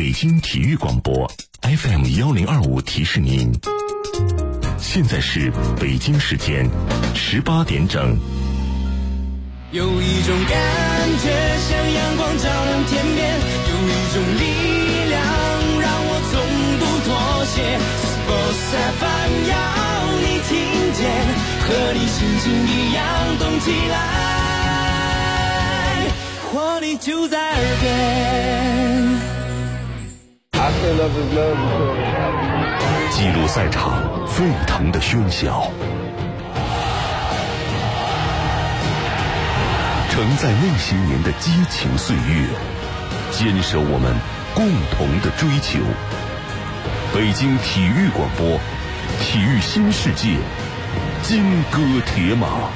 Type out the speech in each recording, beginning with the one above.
北京体育广播 FM1025提示您，现在是北京时间18点整。 有一种感觉像阳光照亮天边，有一种力量让我从不妥协。Sports FM 要你听见，和你心情一样动起来，活力就在耳边。 记录赛场沸腾的喧嚣，承载那些年的激情岁月，坚守我们共同的追求。北京体育广播，体育新世界，金戈铁马。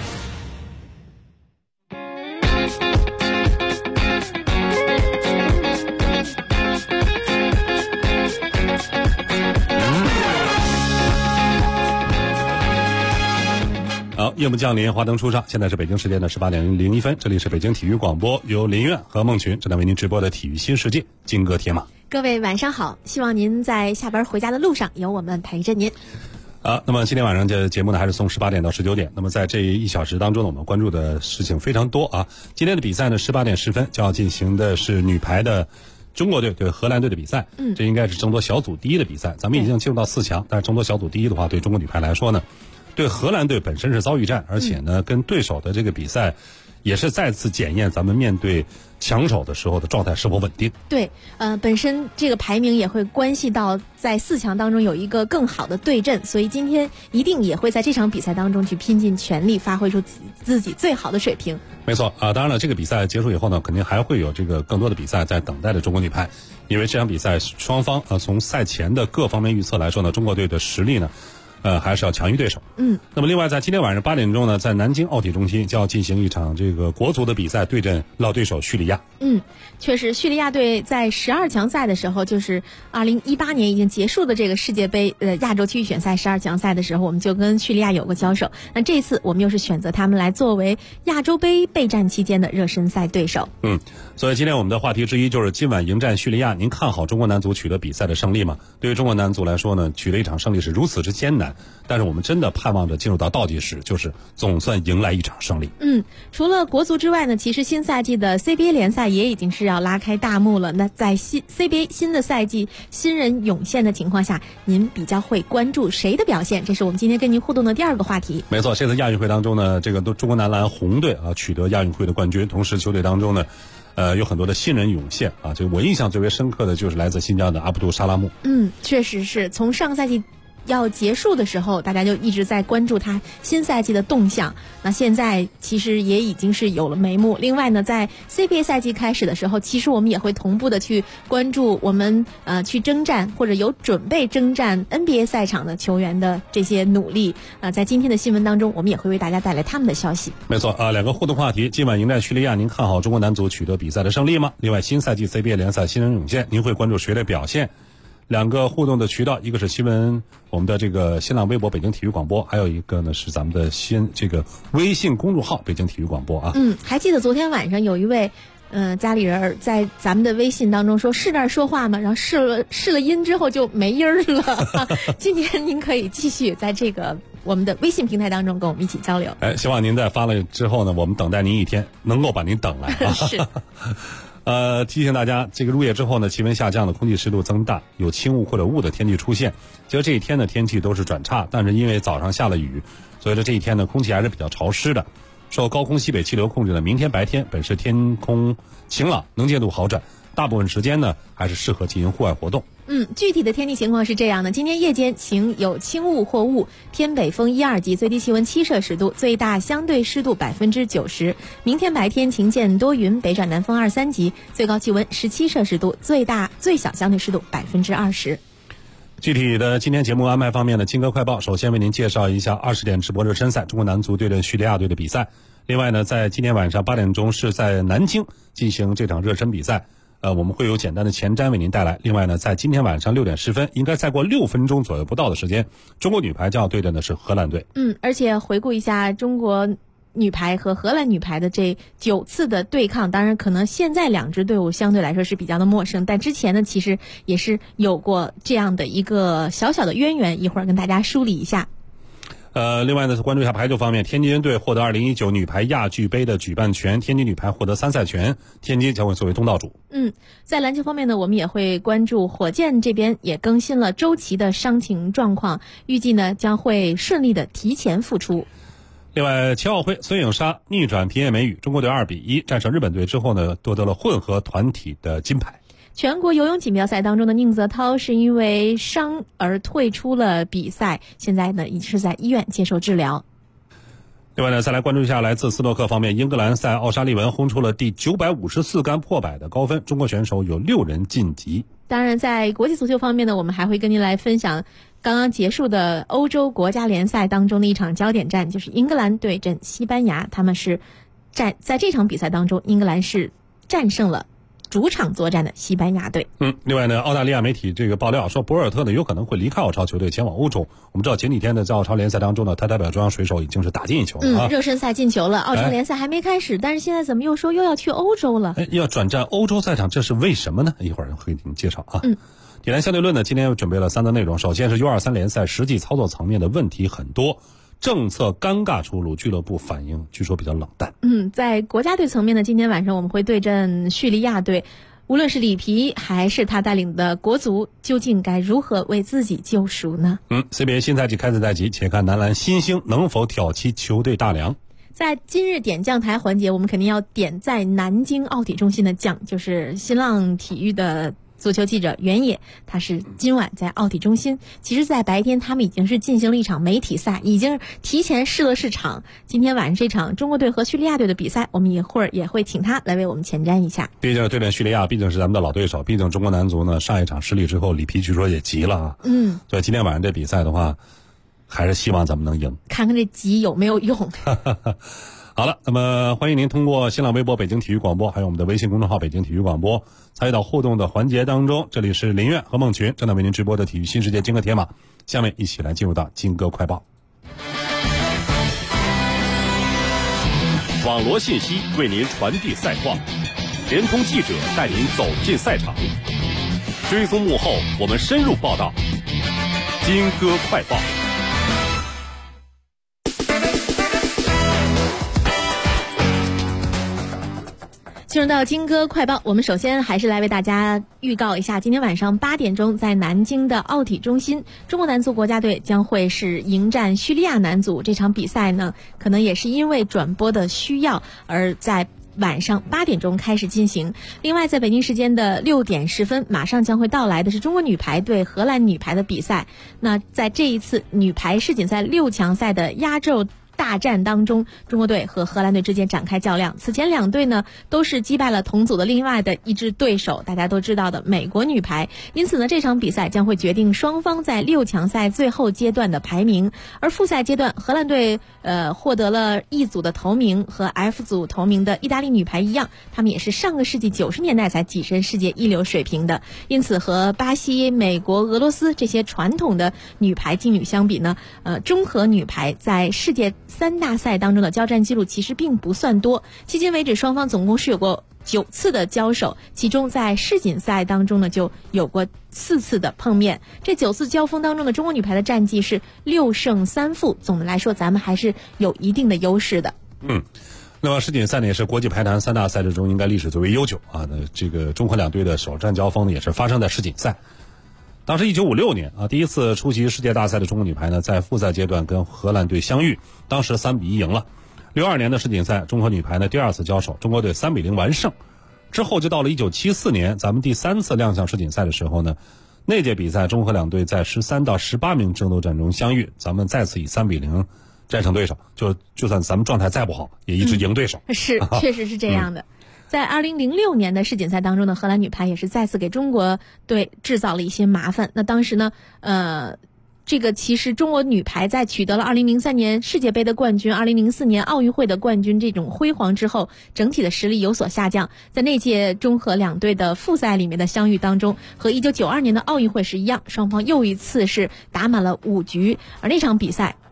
好，夜幕降临，华灯初上，现在是北京时间的18点01分，这里是北京体育广播，由林苑和孟群正在为您直播的体育新世界，金戈铁马。 各位晚上好，希望您在下班回家的路上有我们陪着您。 那么今天晚上的节目呢，还是从18点到19点。那么在这1小时当中呢，我们关注的事情非常多啊。今天的比赛呢，18点10分就要进行的是女排的中国队对荷兰队的比赛。这应该是争夺小组第一的比赛。咱们已经进入到4强，但是争夺小组第一的话，对中国女排来说呢，对荷兰队本身是遭遇战，而且呢，跟对手的这个比赛也是再次检验咱们面对强手的时候的状态是否稳定。 对，本身这个排名也会关系到在4强当中有一个更好的对阵，所以今天一定也会在这场比赛当中去拼尽全力，发挥出自己最好的水平。 没错啊，当然了，这个比赛结束以后呢，肯定还会有这个更多的比赛在等待着中国女排，因为这场比赛双方从赛前的各方面预测来说呢，中国队的实力呢还是要强于对手。那么另外在今天晚上8点钟呢，在南京奥体中心就要进行一场这个国足的比赛，对阵老对手叙利亚。 确实，叙利亚队在12强赛的时候，就是2018年已经结束的这个世界杯亚洲区域选赛12强赛的时候，我们就跟叙利亚有过交手。那这次我们又是选择他们来作为亚洲杯备战期间的热身赛对手。 所以今天我们的话题之一就是今晚迎战叙利亚，您看好中国男足取得比赛的胜利吗？对于中国男足来说呢，取得一场胜利是如此之艰难，但是我们真的盼望着进入到倒计时，就是总算迎来一场胜利。 除了国足之外呢，其实新赛季的 CBA 联赛也已经是要拉开大幕了。那在CBA 新的赛季新人涌现的情况下，您比较会关注谁的表现？这是我们今天跟您互动的第2个话题。 没错，这次亚运会当中呢，这个中国男篮红队取得亚运会的冠军，同时球队当中呢有很多的新人涌现啊，就我印象最为深刻的就是来自新疆的阿卜杜沙拉木。 确实是从上个赛季要结束的时候，大家就一直在关注他新赛季的动向。那现在其实也已经是有了眉目。另外呢，在 CBA 赛季开始的时候，其实我们也会同步的去关注我们去征战或者有准备征战 NBA 赛场的球员的这些努力。在今天的新闻当中，我们也会为大家带来他们的消息。 没错2个互动话题：今晚迎战叙利亚，您看好中国男足取得比赛的胜利吗？另外，新赛季 CBA 联赛新人涌现，您会关注谁的表现？2个互动的渠道，一个是新闻，我们的这个新浪微博北京体育广播，还有一个呢是咱们的这个微信公众号北京体育广播啊。 还记得昨天晚上有一位家里人在咱们的微信当中说是那儿说话吗？然后试了音之后就没音儿了。今天您可以继续在这个我们的微信平台当中跟我们一起交流。 希望您在发了之后呢，我们等待您一天，能够把您等来啊。 是。 提醒大家，这个入夜之后呢，气温下降了，空气湿度增大，有轻雾或者雾的天气出现。结果这一天呢，天气都是转差，但是因为早上下了雨，所以说这一天呢，空气还是比较潮湿的。受高空西北气流控制的明天白天本是天空晴朗，能见度好转，大部分时间呢还是适合进行户外活动。 具体的天气情况是这样的：今天夜间晴，有轻雾或雾，偏北风1、2级，最低气温7摄氏度，最大相对湿度90%。明天白天晴间多云，北转南风2、3级，最高气温17摄氏度，最小相对湿度20%。 具体的今天节目安排方面的金戈快报，首先为您介绍一下20点直播热身赛中国男足对阵叙利亚队的比赛。另外呢，在今天晚上8点钟是在南京进行这场热身比赛。我们会有简单的前瞻为您带来。另外呢，在今天晚上6点10分，应该再过6分钟左右不到的时间，中国女排将要对阵的是荷兰队。 而且回顾一下中国女排和荷兰女排的这9次的对抗，当然可能现在两支队伍相对来说是比较的陌生，但之前呢其实也是有过这样的一个小小的渊源，一会儿跟大家梳理一下。 另外呢，关注一下排球方面，天津队获得2019女排亚俱杯的举办权，天津女排获得参赛权，天津将会作为东道主。 在篮球方面呢，我们也会关注火箭这边也更新了周琦的伤情状况，预计呢将会顺利的提前复出。 另外，残奥会孙颖莎逆转平野美宇，中国队2比1战胜日本队之后呢，夺得了混合团体的金牌。 全国游泳锦标赛当中的宁泽涛是因为伤而退出了比赛，现在呢已是在医院接受治疗。 另外呢，再来关注一下来自斯诺克方面，英格兰赛奥沙利文轰出了第954杆破百的高分，中国选手有6人晋级。 当然，在国际足球方面呢，我们还会跟您来分享刚刚结束的欧洲国家联赛当中的一场焦点战，就是英格兰对阵西班牙。他们是在这场比赛当中，英格兰是战胜了主场作战的西班牙队。 另外呢，澳大利亚媒体这个爆料说，博尔特呢有可能会离开澳超球队前往欧洲。我们知道前几天呢，在澳超联赛当中呢，他代表中央水手已经是打进一球了热身赛进球了，澳超联赛还没开始，但是现在怎么又说又要去欧洲了？ 要转战欧洲赛场，这是为什么呢？一会儿会给您介绍啊。铁人相对论呢，今天又准备了3则内容。首先是 U23 联赛实际操作层面的问题很多，政策尴尬出炉，俱乐部反应据说比较冷淡。 在国家队层面呢，今天晚上我们会对阵叙利亚队，无论是里皮还是他带领的国足，究竟该如何为自己救赎呢 ？CBA 新赛季开赛在即，且看男篮新星能否挑起球队大梁。 在今日点将台环节，我们肯定要点在南京奥体中心的将，就是新浪体育的足球记者袁野，他是今晚在奥体中心。其实在白天他们已经是进行了一场媒体赛，已经提前试了试场。今天晚上这场中国队和叙利亚队的比赛，我们一会儿也会请他来为我们前瞻一下。 毕竟对阵叙利亚毕竟是咱们的老对手，毕竟中国男足呢上一场失利之后，里皮据说也急了啊。所以今天晚上这比赛的话，还是希望咱们能赢， 看看这急有没有用。 好了，那么欢迎您通过新浪微博北京体育广播，还有我们的微信公众号北京体育广播，参与到互动的环节当中。这里是林苑和孟群正在为您直播的体育新世界金歌铁马，下面一起来进入到金歌快报。 网罗信息为您传递赛况，联通记者带您走进赛场，追踪幕后我们深入报道。金歌快报。 进入到金歌快报，我们首先还是来为大家预告一下，今天晚上8点钟在南京的奥体中心，中国男足国家队将会是迎战叙利亚男足。这场比赛呢，可能也是因为转播的需要而在晚上8点钟开始进行。另外，在北京时间的6点10分，马上将会到来的是中国女排对荷兰女排的比赛。那在这一次女排世锦赛6强赛的压轴大战当中，中国队和荷兰队之间展开较量。此前两队呢都是击败了同组的另外的一支对手，大家都知道的美国女排。因此呢，这场比赛将会决定双方在6强赛最后阶段的排名。而复赛阶段，荷兰队获得了E组的头名，和 F 组头名的意大利女排一样，他们也是上个世纪90年代才跻身世界一流水平的。因此和巴西、美国、俄罗斯这些传统的女排劲旅相比呢，中荷女排在世界3大赛当中的交战记录其实并不算多。迄今为止，双方总共是有过9次的交手，其中在世锦赛当中呢就有过4次的碰面。这9次交锋当中的中国女排的战绩是6胜3负，总的来说咱们还是有一定的优势的。 那么世锦赛呢也是国际排坛3大赛制中应该历史最为悠久啊。那这个中荷两队的首战交锋呢也是发生在世锦赛。当时1956年啊，第一次出席世界大赛的中国女排呢，在复赛阶段跟荷兰队相遇，当时3比1赢了。62年的世锦赛，中荷女排呢第2次交手，中国队3比0完胜。之后就到了1974年，咱们第3次亮相世锦赛的时候呢，那届比赛中荷两队在13到18名争夺战中相遇，咱们再次以3比0战胜对手，就算咱们状态再不好，也一直赢对手。 是，确实是这样的。在2006年的世锦赛当中呢，荷兰女排也是再次给中国队制造了一些麻烦。那当时呢，这个其实中国女排在取得了2003年世界杯的冠军、2004年奥运会的冠军这种辉煌之后，整体的实力有所下降。在那届中荷两队的复赛里面的相遇当中，和1992年的奥运会是一样，双方又一次是打满了5局。而那场比赛，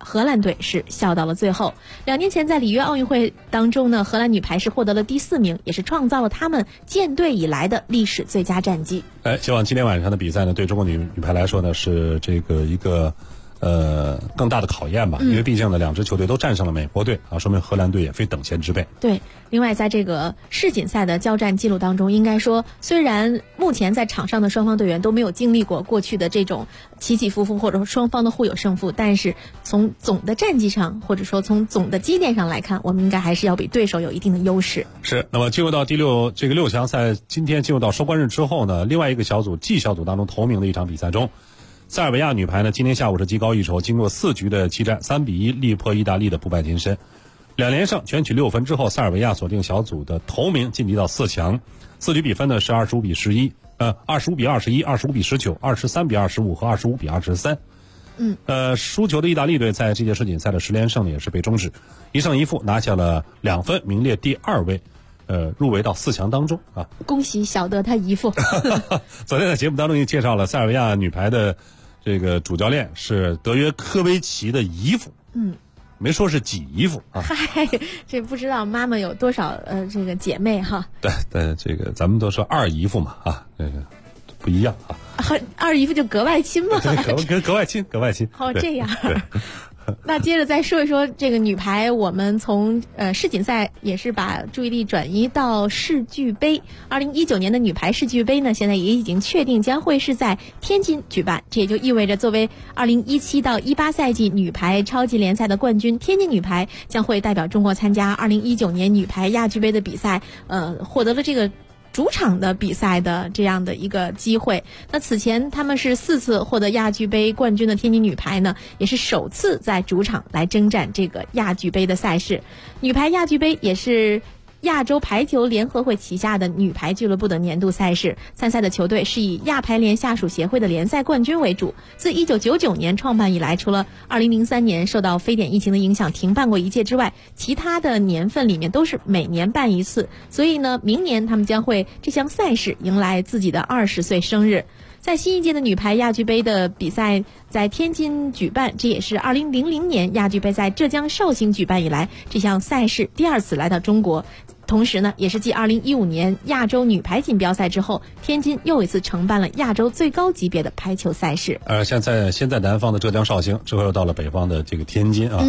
荷兰队是笑到了最后。2年前在里约奥运会当中呢，荷兰女排是获得了第4名，也是创造了他们建队以来的历史最佳战绩。 希望今天晚上的比赛呢，对中国女排来说呢，是这个一个更大的考验吧，因为毕竟呢，2支球队都战胜了美国队啊，说明荷兰队也非等闲之辈。 对，另外在这个世锦赛的交战记录当中，应该说，虽然目前在场上的双方队员都没有经历过过去的这种起起伏伏，或者说双方的互有胜负，但是从总的战绩上，或者说从总的积淀上来看，我们应该还是要比对手有一定的优势。 是，那么进入到这个6强赛，今天进入到收官日之后呢，另外一个小组 G 小组当中头名的一场比赛中，塞尔维亚女排呢，今天下午是技高一筹，经过4局的激战，3比1力破意大利的不败金身，2连胜全取6分之后，塞尔维亚锁定小组的头名，晋级到4强。4局比分呢是25比11， 25比21、25比19、23比25和25比23。输球的意大利队在这届世锦赛的10连胜也是被终止，1胜1负拿下了2分，名列第2位。入围到4强当中啊！ 恭喜小德他姨父。 昨天在节目当中也介绍了塞尔维亚女排的这个主教练是德约科维奇的姨父，没说是几姨父啊。 嗨，这不知道妈妈有多少这个姐妹哈。 对，这个咱们都说二姨父嘛啊，这个不一样啊。 二姨父就格外亲嘛。 对，格外亲。 哦，这样。那接着再说一说这个女排，我们从世锦赛也是把注意力转移到世俱杯。2019年的女排世俱杯呢，现在也已经确定将会是在天津举办，这也就意味着作为2017到18赛季女排超级联赛的冠军，天津女排将会代表中国参加2019年女排亚俱杯的比赛，获得了这个主场的比赛的这样的一个机会。那此前他们是4次获得亚俱杯冠军的天津女排呢，也是首次在主场来征战这个亚俱杯的赛事。女排亚俱杯也是亚洲排球联合会旗下的女排俱乐部的年度赛事，参赛的球队是以亚排联下属协会的联赛冠军为主。自1999年创办以来，除了2003年受到非典疫情的影响停办过1届之外，其他的年份里面都是每年办1次。所以呢，明年他们将会这项赛事迎来自己的20岁生日。在新一届的女排亚俱杯的比赛在天津举办，这也是2000年亚俱杯在浙江绍兴举办以来这项赛事第2次来到中国。同时呢，也是继2015年亚洲女排锦标赛之后，天津又一次承办了亚洲最高级别的排球赛事。现在南方的浙江绍兴，之后又到了北方的这个天津啊。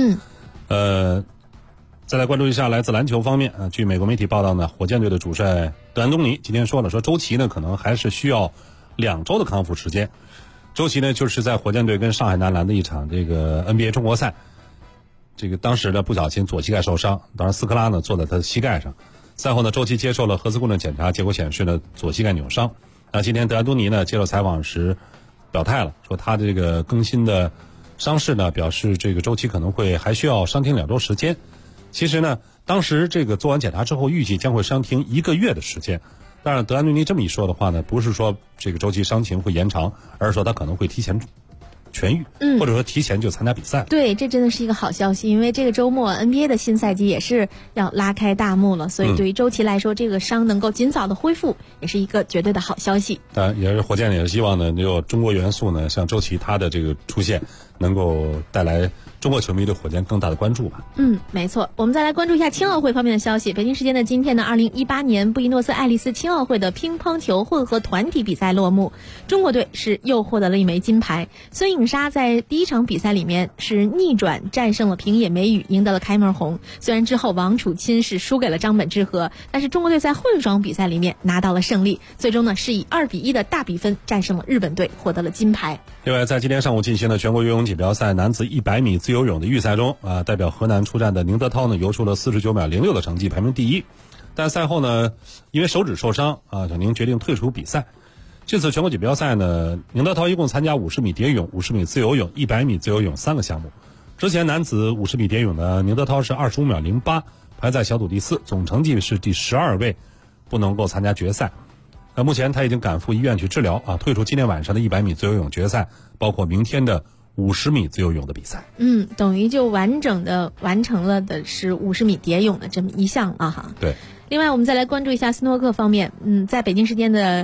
再来关注一下来自篮球方面啊，据美国媒体报道呢，火箭队的主帅德安东尼今天说了，说周琦呢可能还是需要2周的康复时间。周琦呢就是在火箭队跟上海男篮的一场这个 NBA 中国赛，这个当时呢不小心左膝盖受伤，当然斯科拉呢坐在他的膝盖上。赛后呢，周琦接受了核磁共振检查，结果显示呢左膝盖扭伤。那今天德安东尼呢接受采访时表态了，说他这个更新的伤势呢表示这个周琦可能会还需要伤停2周时间。其实呢，当时这个做完检查之后，预计将会伤停1个月的时间。当然，德安东尼这么一说的话呢，不是说这个周琦伤情会延长，而是说他可能会提前痊愈，或者说提前就参加比赛。 对，这真的是一个好消息，因为这个周末 NBA 的新赛季也是要拉开大幕了，所以对于周琦来说，这个伤能够尽早的恢复，也是一个绝对的好消息。 当然，也是火箭也是希望呢，有中国元素呢，像周琦他的这个出现，能够带来中国球迷对火箭更大的关注吧。 没错。我们再来关注一下青奥会方面的消息。北京时间的今天呢，2018年布宜诺斯艾利斯青奥会的乒乓球混合团体比赛落幕，中国队是又获得了1枚金牌。孙颖莎在第1场比赛里面是逆转战胜了平野美宇，赢得了开门红。虽然之后王楚钦是输给了张本智和，但是中国队在混双比赛里面拿到了胜利，最终呢是以2比1的大比分战胜了日本队，获得了金牌。 另外，在今天上午进行的全国游泳锦标赛男子100米自由泳的预赛中，代表河南出战的宁泽涛呢游出了49秒06的成绩，排名第1。但赛后呢，因为手指受伤小宁决定退出比赛。这次全国锦标赛呢，宁泽涛一共参加50米蝶泳、50米自由泳、100米自由泳3个项目。之前男子50米蝶泳呢，宁泽涛是25秒08，排在小组第4，总成绩是第12位，不能够参加决赛。目前他已经赶赴医院去治疗退出今天晚上的100米自由泳决赛，包括明天的50米自由泳的比赛。 等于就完整的完成了的是50米蝶泳的这么一项哈。 对。 另外我们再来关注一下斯诺克方面，在北京时间的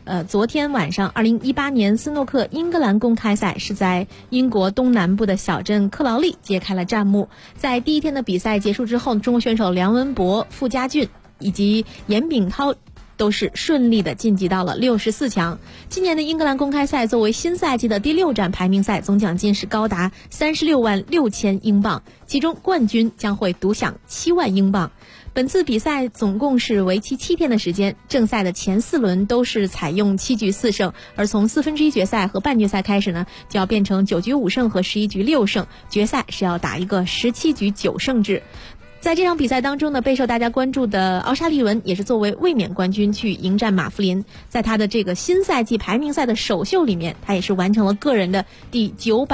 昨天晚上2018年斯诺克英格兰公开赛是在英国东南部的小镇克劳利揭开了战幕。在第一天的比赛结束之后，中国选手梁文博、傅家俊以及严炳涛都是顺利的晋级到了64强。今年的英格兰公开赛作为新赛季的第6站排名赛，总奖金是高达36万6千英镑，其中冠军将会独享7万英镑。本次比赛总共是为期7天的时间，正赛的前4轮都是采用7局4胜，而从1/4决赛和半决赛开始呢，就要变成9局5胜和11局6胜，决赛是要打一个17局9胜制。在这场比赛当中呢，备受大家关注的奥沙利文也是作为卫冕冠军去迎战马弗林。在他的这个新赛季排名赛的首秀里面，他也是完成了个人的第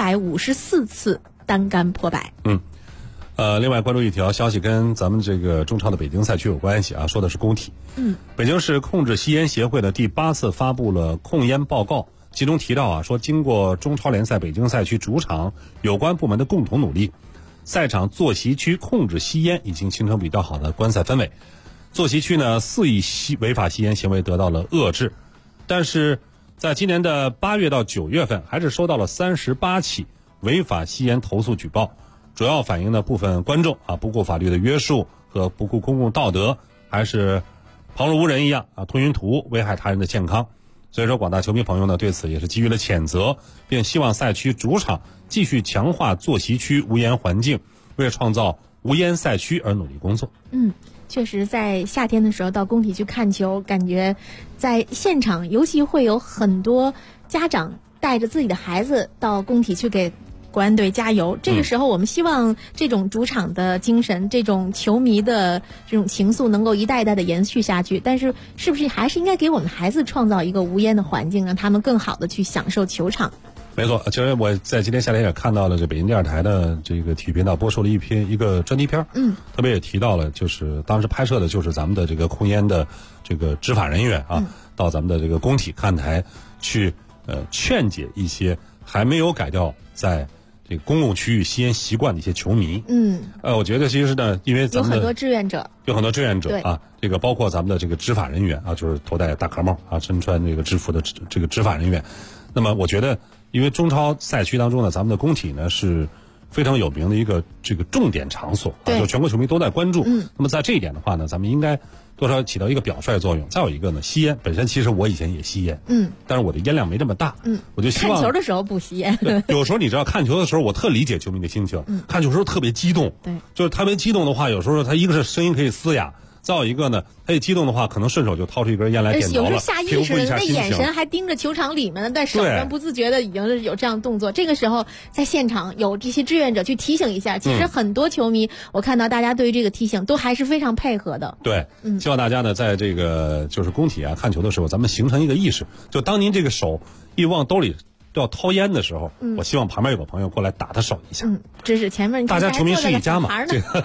954次单杆破百。 另外关注一条消息，跟咱们这个中超的北京赛区有关系啊，说的是工体。北京市控制吸烟协会的第8次发布了控烟报告，其中提到说经过中超联赛北京赛区主场有关部门的共同努力，赛场坐席区控制吸烟已经形成比较好的观赛氛围。坐席区呢，4亿违法吸烟行为得到了遏制，但是在今年的8月到9月份，还是收到了38起违法吸烟投诉举报，主要反映呢部分观众不顾法律的约束和不顾公共道德，还是旁若无人一样吞云吐雾，危害他人的健康。所以说广大球迷朋友呢对此也是给予了谴责，并希望赛区主场继续强化坐席区无烟环境，为创造无烟赛区而努力工作。 确实在夏天的时候到工体去看球，感觉在现场尤其会有很多家长带着自己的孩子到工体去给国安队加油。这个时候我们希望这种主场的精神，这种球迷的这种情愫能够一代一代的延续下去，但是是不是还是应该给我们孩子创造一个无烟的环境，让他们更好的去享受球场。 没错，其实我在今天夏天也看到了这北京电视台的这个体育频道播出了一个专题片，特别也提到了，就是当时拍摄的就是咱们的这个控烟的这个执法人员到咱们的这个工体看台去劝解一些还没有改掉在这个公共区域吸烟习惯的一些球迷。我觉得其实呢，因为咱们有很多志愿者这个包括咱们的这个执法人员就是头戴大壳帽身穿这个制服的这个执法人员。那么我觉得，因为中超赛区当中呢，咱们的工体呢是非常有名的一个这个重点场所就全国球迷都在关注。那么在这一点的话呢，咱们应该多少起到一个表率作用。再有一个呢，吸烟本身其实我以前也吸烟，但是我的烟量没这么大，我就希望看球的时候不吸烟。 有时候你知道看球的时候，我特理解球迷的心情，看球的时候特别激动，就是特别激动的话，有时候他一个是声音可以嘶哑。再有一个呢，他一激动的话，可能顺手就掏出一根烟来点着了， 有时候下意识的那眼神还盯着球场里面呢，但手上不自觉的已经是有这样动作。这个时候在现场有这些志愿者去提醒一下，其实很多球迷，我看到大家对于这个提醒都还是非常配合的。 对，希望大家呢在这个就是工体看球的时候，咱们形成一个意识，就当您这个手一往兜里都要掏烟的时候，我希望旁边有个朋友过来打他手一下。 这是前面大家球迷是一家嘛。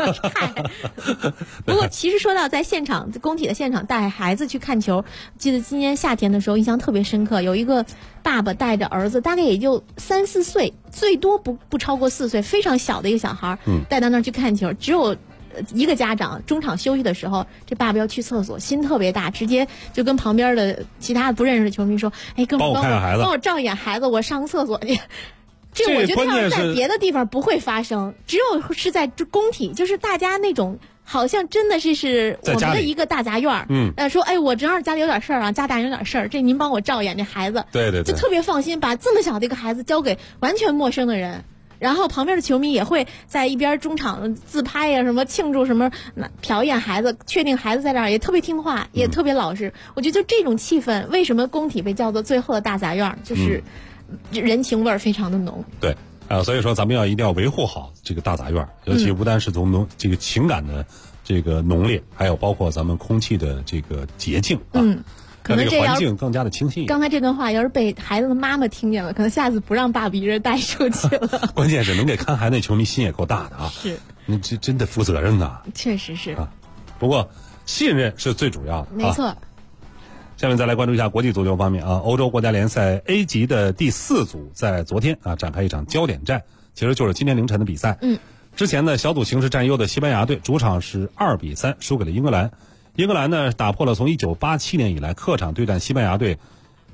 不过其实说到在现场工体的现场带孩子去看球，记得今年夏天的时候印象特别深刻，有一个爸爸带着儿子，大概也就3、4岁，最多不超过4岁，非常小的一个小孩，带到那儿去看球，只有一个家长中场休息的时候，这爸爸要去厕所，心特别大，直接就跟旁边的其他不认识的球迷说：“哎，哥们儿，帮我照一眼孩子，我上个厕所去。”这我觉得要是在别的地方不会发生，只有是在工体，就是大家那种好像真的是我们的一个大杂院说哎，我正好家里有点事儿家大人有点事儿，这您帮我照一眼这孩子， 对，就特别放心，把这么小的一个孩子交给完全陌生的人。然后旁边的球迷也会在一边中场自拍呀，什么庆祝什么，瞟一眼孩子，确定孩子在这儿，也特别听话，也特别老实。我觉得就这种气氛，为什么工体被叫做最后的大杂院，就是人情味儿非常的浓。 对，所以说咱们一定要维护好这个大杂院，尤其不单是从这个情感的这个浓烈，还有包括咱们空气的这个洁净可能这个环境更加的清新。 刚才这段话要是被孩子的妈妈听见了，可能下次不让爸比人带出去了。 关键是能给看孩子那球迷心也够大的是， 你这真的负责任呐。 确实是不过信任是最主要的。 没错。 下面再来关注一下国际足球方面欧洲国家联赛 A 级的第4组在昨天展开一场焦点战，其实就是今天凌晨的比赛。之前呢小组形势占优的西班牙队主场是2-3输给了英格兰。英格兰呢打破了从1987年以来客场对战西班牙队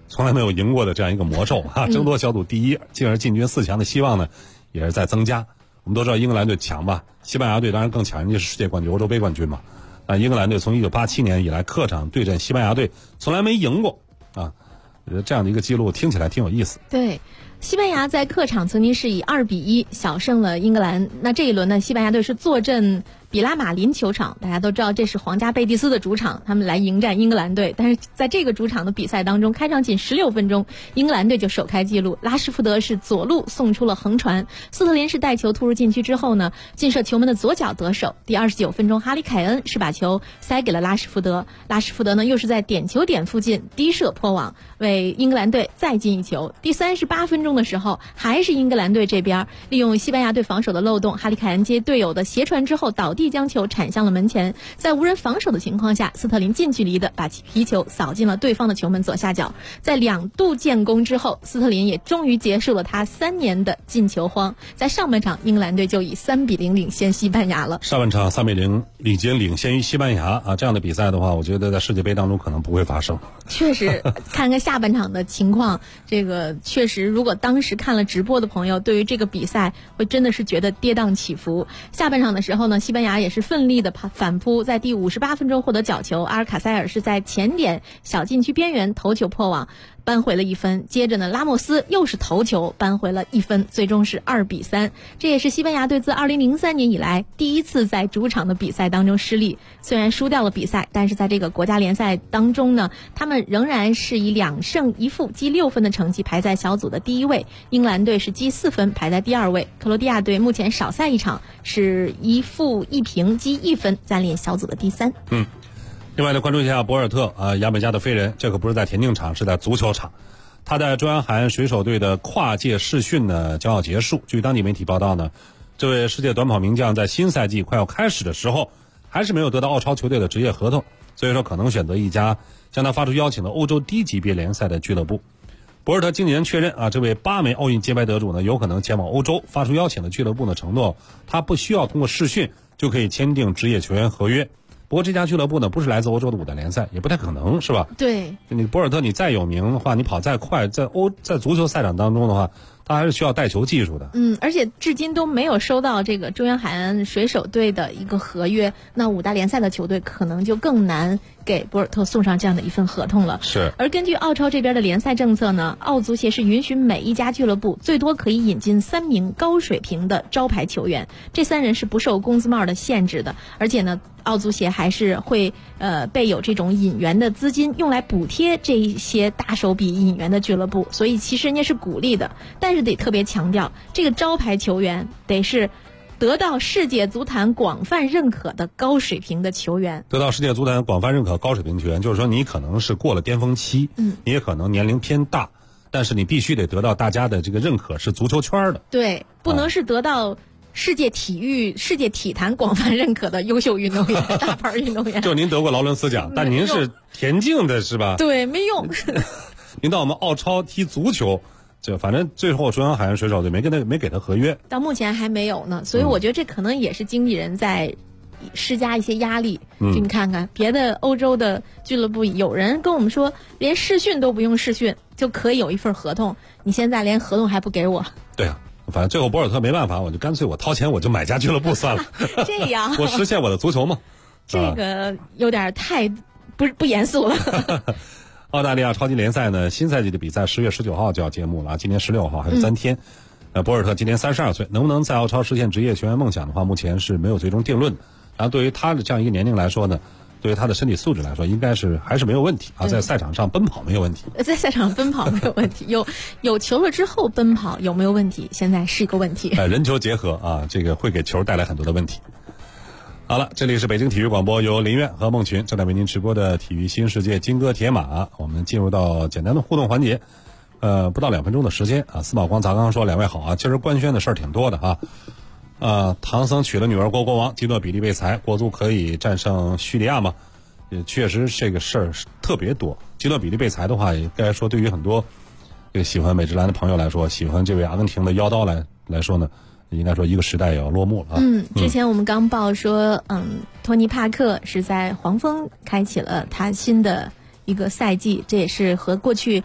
从来没有赢过的这样一个魔咒啊，争夺小组第一，进而进军4强的希望呢也是在增加。我们都知道英格兰队强吧，西班牙队当然更强，人家是世界冠军、欧洲杯冠军嘛。英格兰队从1987年以来客场对阵西班牙队从来没赢过啊，这样的一个记录听起来挺有意思。 对。西班牙在客场曾经是以2-1小胜了英格兰。那这一轮呢，西班牙队是坐镇比拉马林球场，大家都知道这是皇家贝蒂斯的主场，他们来迎战英格兰队。但是在这个主场的比赛当中，开场仅16分钟，英格兰队就首开纪录，拉什福德是左路送出了横传，斯特林是带球突入禁区之后呢，劲射球门的左脚得手。第29分钟，哈里凯恩是把球塞给了拉什福德，拉什福德呢又是在点球点附近低射破网，为英格兰队再进一球。第38分钟的时候，还是英格兰队这边利用西班牙队防守的漏洞，哈里凯恩接队友的斜传之后倒地将球铲向了门前，在无人防守的情况下，斯特林近距离的把皮球扫进了对方的球门左下角。在2度建功之后，斯特林也终于结束了他3年的进球荒。在上半场，英格兰队就以3-0领先西班牙了。 上半场3-0已经领先于西班牙啊，这样的比赛的话，我觉得在世界杯当中可能不会发生。 确实，看看下半场的情况，这个确实，如果当时看了直播的朋友，对于这个比赛会真的是觉得跌宕起伏。下半场的时候呢，西班牙也是奋力的反扑，在第58分钟获得角球，阿尔卡塞尔是在前点小禁区边缘头球破网，扳回了1分。接着呢，拉莫斯又是头球扳回了1分，最终是2-3。这也是西班牙队自2003年以来第一次在主场的比赛当中失利。虽然输掉了比赛，但是在这个国家联赛当中呢，他们仍然是以2胜1负积6分的成绩排在小组的第1位。英格兰队是积4分排在第2位，克罗地亚队目前少赛一场，是1负1平积1分，暂列小组的第3。 另外呢，关注一下博尔特牙买加的飞人，这可不是在田径场，是在足球场。他在中央海岸水手队的跨界试训呢将要结束。据当地媒体报道呢，这位世界短跑名将在新赛季快要开始的时候，还是没有得到澳超球队的职业合同，所以说可能选择一家向他发出邀请的欧洲低级别联赛的俱乐部。博尔特经纪人确认这位8枚奥运金牌得主呢，有可能前往欧洲。发出邀请的俱乐部呢承诺，他不需要通过试训就可以签订职业球员合约。不过这家俱乐部呢不是来自欧洲的5大联赛，也不太可能，是吧？ 对， 你博尔特你再有名的话，你跑再快，在足球赛场当中的话，他还是需要带球技术的。 而且至今都没有收到这个中央海岸水手队的一个合约，那5大联赛的球队可能就更难给博尔特送上这样的一份合同了。 是。 而根据澳超这边的联赛政策呢，澳足协是允许每一家俱乐部最多可以引进3名高水平的招牌球员，这3人是不受工资帽的限制的，而且呢，澳足协还是会备有这种引援的资金，用来补贴这一些大手笔引援的俱乐部，所以其实人家是鼓励的，但是得特别强调，这个招牌球员得是得到世界足坛广泛认可的高水平的球员。 得到世界足坛广泛认可高水平球员，就是说你可能是过了巅峰期，你也可能年龄偏大，但是你必须得得到大家的这个认可，是足球圈的。 对，不能是得到世界体坛广泛认可的优秀运动员、大牌运动员。 就您得过劳伦斯奖，但您是田径的是吧？ 对，没用。 您到我们澳超踢足球，这反正最后中央海岸水手队没给他合约， 到目前还没有呢。所以我觉得这可能也是经纪人在施加一些压力。就你看看别的欧洲的俱乐部，有人跟我们说连试训都不用试训就可以有一份合同，你现在连合同还不给我。 对啊，反正最后博尔特没办法，我就干脆我掏钱我就买家俱乐部算了。 这样我实现我的足球梦。 这个有点太不严肃了。 澳大利亚超级联赛呢，新赛季的比赛10月19号就要揭幕了，今年16号还是3天。博尔特今年32岁，能不能在澳超实现职业球员梦想的话，目前是没有最终定论的。然后对于他的这样一个年龄来说呢，对于他的身体素质来说，应该是还是没有问题啊，在赛场上奔跑没有问题。 在赛场奔跑没有问题，有球了之后奔跑有没有问题？现在是一个问题。 人球结合啊，这个会给球带来很多的问题。好了，这里是北京体育广播，由林苑和孟群正在为您直播的体育新世界金戈铁马。我们进入到简单的互动环节，不到2分钟的时间啊。司马光砸缸说两位好啊，今儿官宣的事儿挺多的啊。唐僧娶了女儿国国王，基诺比利被裁，国足可以战胜叙利亚吗？也确实这个事儿特别多。基诺比利被裁的话，也该说对于很多这个喜欢美职篮的朋友来说，喜欢这位阿根廷的妖刀来说呢，应该说一个时代也要落幕了啊。 之前我们刚报说，托尼帕克是在黄蜂开启了他新的一个赛季，这也是和过去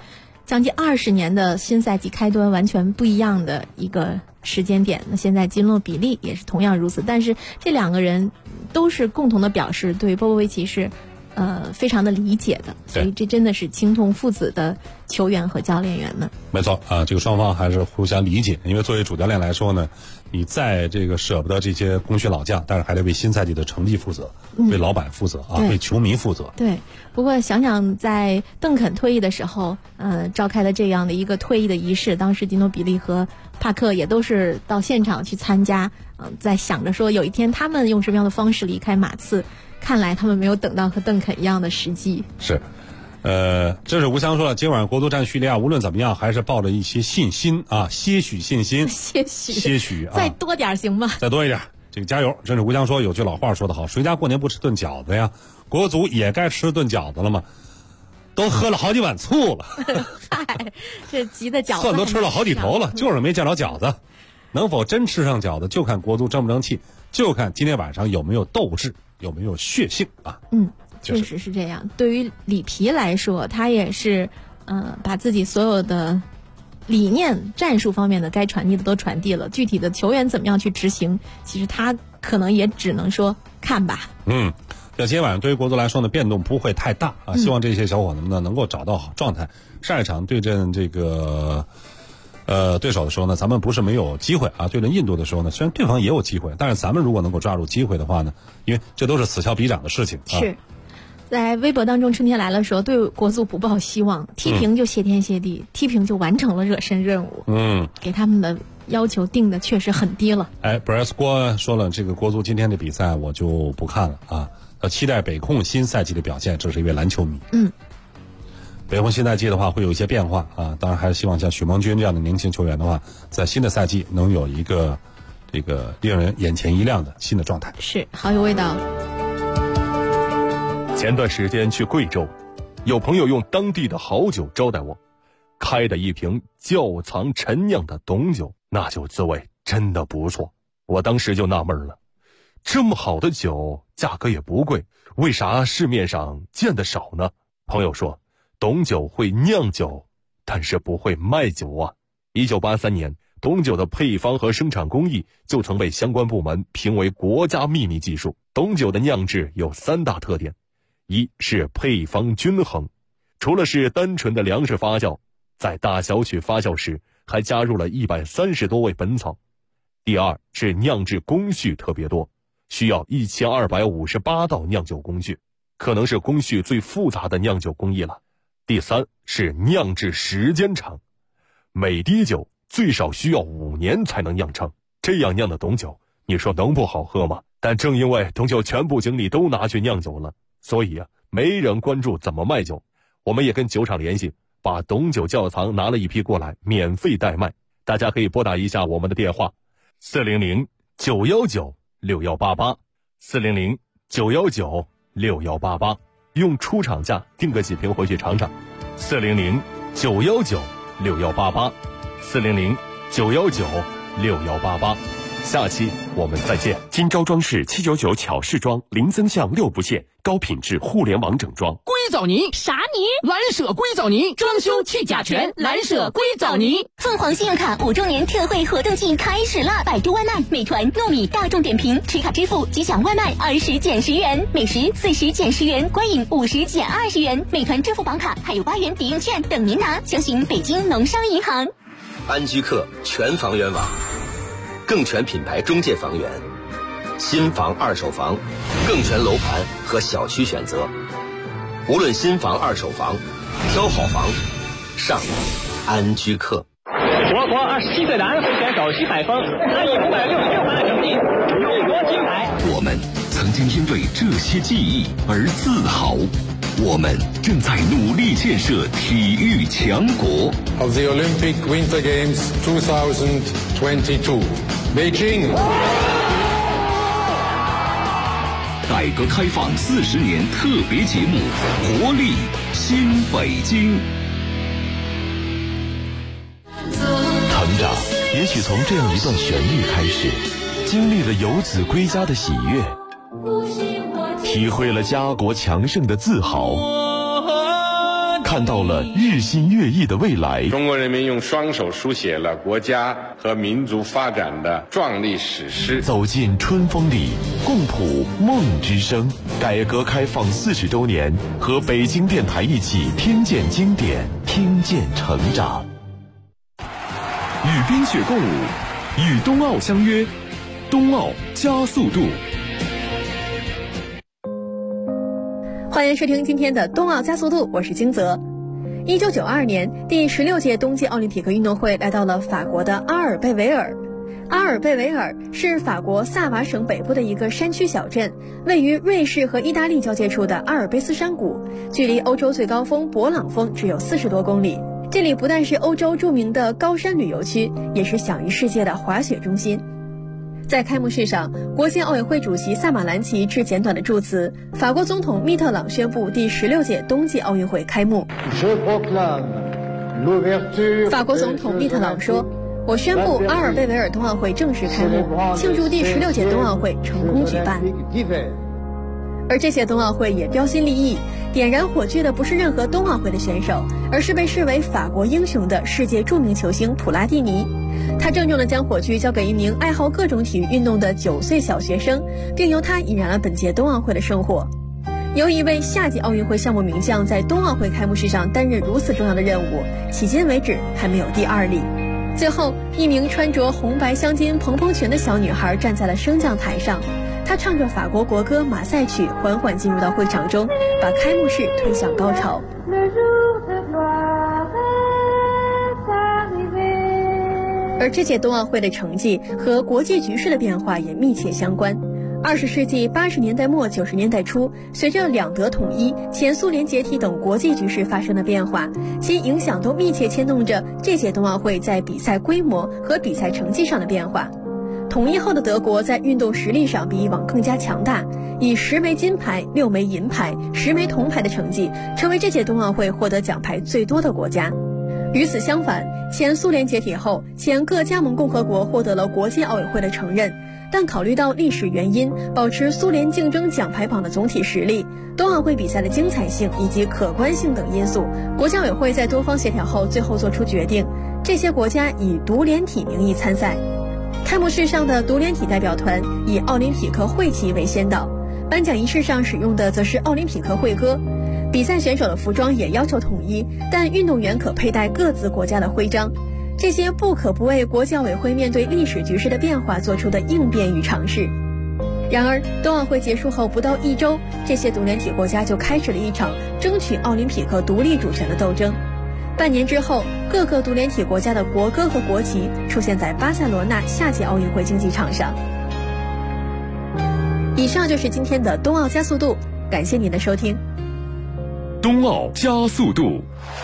将近20年的新赛季开端完全不一样的一个时间点。那现在基诺比利也是同样如此，但是这两个人都是共同的表示对波波维奇是非常的理解的，所以这真的是情同父子的球员和教练员们。 没错啊，这个双方还是互相理解，因为作为主教练来说呢，你在这个舍不得这些功勋老将，但是还得为新赛季的成绩负责，为老板负责啊，为球迷负责。 对，不过想想在邓肯退役的时候，召开了这样的一个退役的仪式，当时迪诺比利和帕克也都是到现场去参加，在想着说有一天他们用什么样的方式离开马刺。看来他们没有等到和邓肯一样的时机。 是，这是吴翔说了，今晚国足战叙利亚，无论怎么样，还是抱着一些信心啊，些许信心，些许啊， 再多点行吗？ 再多一点，这个加油！真是吴翔说有句老话说得好，谁家过年不吃顿饺子呀？国足也该吃顿饺子了嘛，都喝了好几碗醋了。 嗨，这急的饺子蒜都吃了好几头了，就是没见着饺子。能否真吃上饺子，就看国足争不争气，就看今天晚上有没有斗志。有没有血性啊？ 确实是这样。对于里皮来说，他也是把自己所有的理念、战术方面的该传递的都传递了，具体的球员怎么样去执行，其实他可能也只能说看吧。 像今天晚上对于国足来说呢，变动不会太大啊。希望这些小伙子们呢能够找到好状态。上一场对阵这个对手的时候呢，咱们不是没有机会啊。对阵印度的时候呢，虽然对方也有机会，但是咱们如果能够抓住机会的话呢，因为这都是此消彼长的事情啊。 是在微博当中，春天来了说对国足不抱希望，踢平就谢天谢地，踢平就完成了热身任务。给他们的要求定的确实很低了。 布莱斯郭说了，这个国足今天的比赛我就不看了啊，期待北控新赛季的表现。这是一位篮球迷。北控新赛季的话会有一些变化啊，当然还是希望像许梦军这样的年轻球员的话，在新的赛季能有一个这个令人眼前一亮的新的状态。 是，好有味道。 前段时间去贵州，有朋友用当地的好酒招待我，开的一瓶窖藏陈酿的董酒，那酒滋味真的不错。我当时就纳闷了，这么好的酒价格也不贵，为啥市面上见得少呢？朋友说，董酒会酿酒，但是不会卖酒啊。1983年，董酒的配方和生产工艺就曾被相关部门评为国家秘密技术。董酒的酿制有3大特点，一是配方均衡，除了是单纯的粮食发酵，在大小曲发酵时还加入了130多味本草。第二是酿制工序特别多，需要1258道酿酒工序，可能是工序最复杂的酿酒工艺了。第三是酿制时间长，每滴酒最少需要5年才能酿成，这样酿的董酒，你说能不好喝吗？但正因为董酒全部精力都拿去酿酒了，所以没人关注怎么卖酒。我们也跟酒厂联系，把董酒窖藏拿了一批过来，免费代卖。大家可以拨打一下我们的电话400-919-6188 400-919-6188，用出厂价订个几瓶回去尝尝。400-919-6188 400-919-6188。下期我们再见。 金招装饰799巧饰装，零增项6不限，高品质互联网整装。 硅藻泥啥泥？蓝舍硅藻泥，装修去甲醛，蓝舍硅藻泥。 凤凰信用卡5周年特惠活动季开始啦！百度外卖、美团、糯米、大众点评持卡支付即享外卖20减10元，美食40减10元，观影50减20元。美团支付宝卡还有8元抵用券等您拿，详询北京农商银行。 安居客全房源网，更全品牌中介房源，新房、二手房，更全楼盘和小区选择。无论新房、二手房，挑好房，上安居客。 我国27岁的安徽选手徐海峰，他以566分的成绩荣夺金牌。 我们曾经因为这些记忆而自豪，我们正在努力建设体育强国。 Of the Olympic Winter Games 2022, Beijing。 改革开放40年特别节目，活力新北京。 成长也许从这样一段旋律开始，经历了游子归家的喜悦，体会了家国强盛的自豪， 看到了日新月异的未来。 中国人民用双手书写了国家和民族发展的壮丽史诗。 走进春风里，共谱梦之声。改革开放40周年，和北京电台一起听见经典，听见成长。 与冰雪共舞，与冬奥相约，冬奥加速度。 欢迎收听今天的冬奥加速度，我是金泽。1992年，第16届冬季奥林匹克运动会来到了法国的阿尔贝维尔。阿尔贝维尔是法国萨瓦省北部的一个山区小镇，位于瑞士和意大利交界处的阿尔卑斯山谷，距离欧洲最高峰勃朗峰只有40多公里。这里不但是欧洲著名的高山旅游区，也是享誉世界的滑雪中心。在开幕式上，国际奥委会主席萨马兰奇致简短的祝词，法国总统密特朗宣布第16届冬季奥运会开幕。法国总统密特朗说，我宣布阿尔贝维尔冬奥会正式开幕，庆祝第16届冬奥会成功举办。而这届冬奥会也标新立异，点燃火炬的不是任何冬奥会的选手，而是被视为法国英雄的世界著名球星普拉蒂尼。他郑重地将火炬交给一名爱好各种体育运动的9岁小学生，并由他引燃了本届冬奥会的圣火。由一位夏季奥运会项目名将在冬奥会开幕式上担任如此重要的任务，迄今为止还没有第2例。最后，一名穿着红白相间蓬蓬裙的小女孩站在了升降台上，她唱着法国国歌《马赛曲》，缓缓进入到会场中，把开幕式推向高潮。而这届冬奥会的成绩和国际局势的变化也密切相关。20世纪80年代末90年代初，随着两德统一、前苏联解体等国际局势发生的变化，其影响都密切牵动着这届冬奥会在比赛规模和比赛成绩上的变化。统一后的德国在运动实力上比以往更加强大，以10枚金牌、6枚银牌、10枚铜牌的成绩，成为这届冬奥会获得奖牌最多的国家。与此相反，前苏联解体后，前各加盟共和国获得了国际奥委会的承认，但考虑到历史原因，保持苏联竞争奖牌榜的总体实力、冬奥会比赛的精彩性以及可观性等因素，国际奥委会在多方协调后最后做出决定，这些国家以独联体名义参赛。开幕式上的独联体代表团以奥林匹克会旗为先导，颁奖仪式上使用的则是奥林匹克会歌。比赛选手的服装也要求统一，但运动员可佩戴各自国家的徽章。这些不可不为国际奥委会面对历史局势的变化做出的应变与尝试。然而，冬奥会结束后不到1周，这些独联体国家就开始了一场争取奥林匹克独立主权的斗争。半年之后，各个独联体国家的国歌和国旗出现在巴塞罗那夏季奥运会竞技场上。以上就是今天的冬奥加速度，感谢您的收听。 冬奥加速度。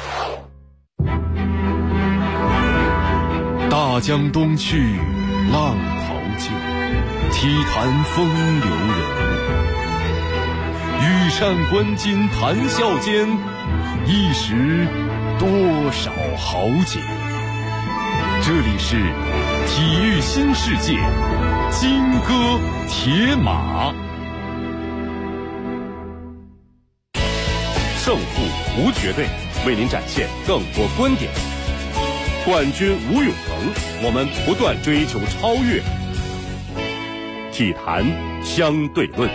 大江东去，浪淘尽，体坛风流人物。羽扇纶巾谈笑间，一时多少豪杰。这里是体育新世界，金戈铁马。 胜负无绝对，为您展现更多观点。冠军无永恒，我们不断追求超越。体坛相对论。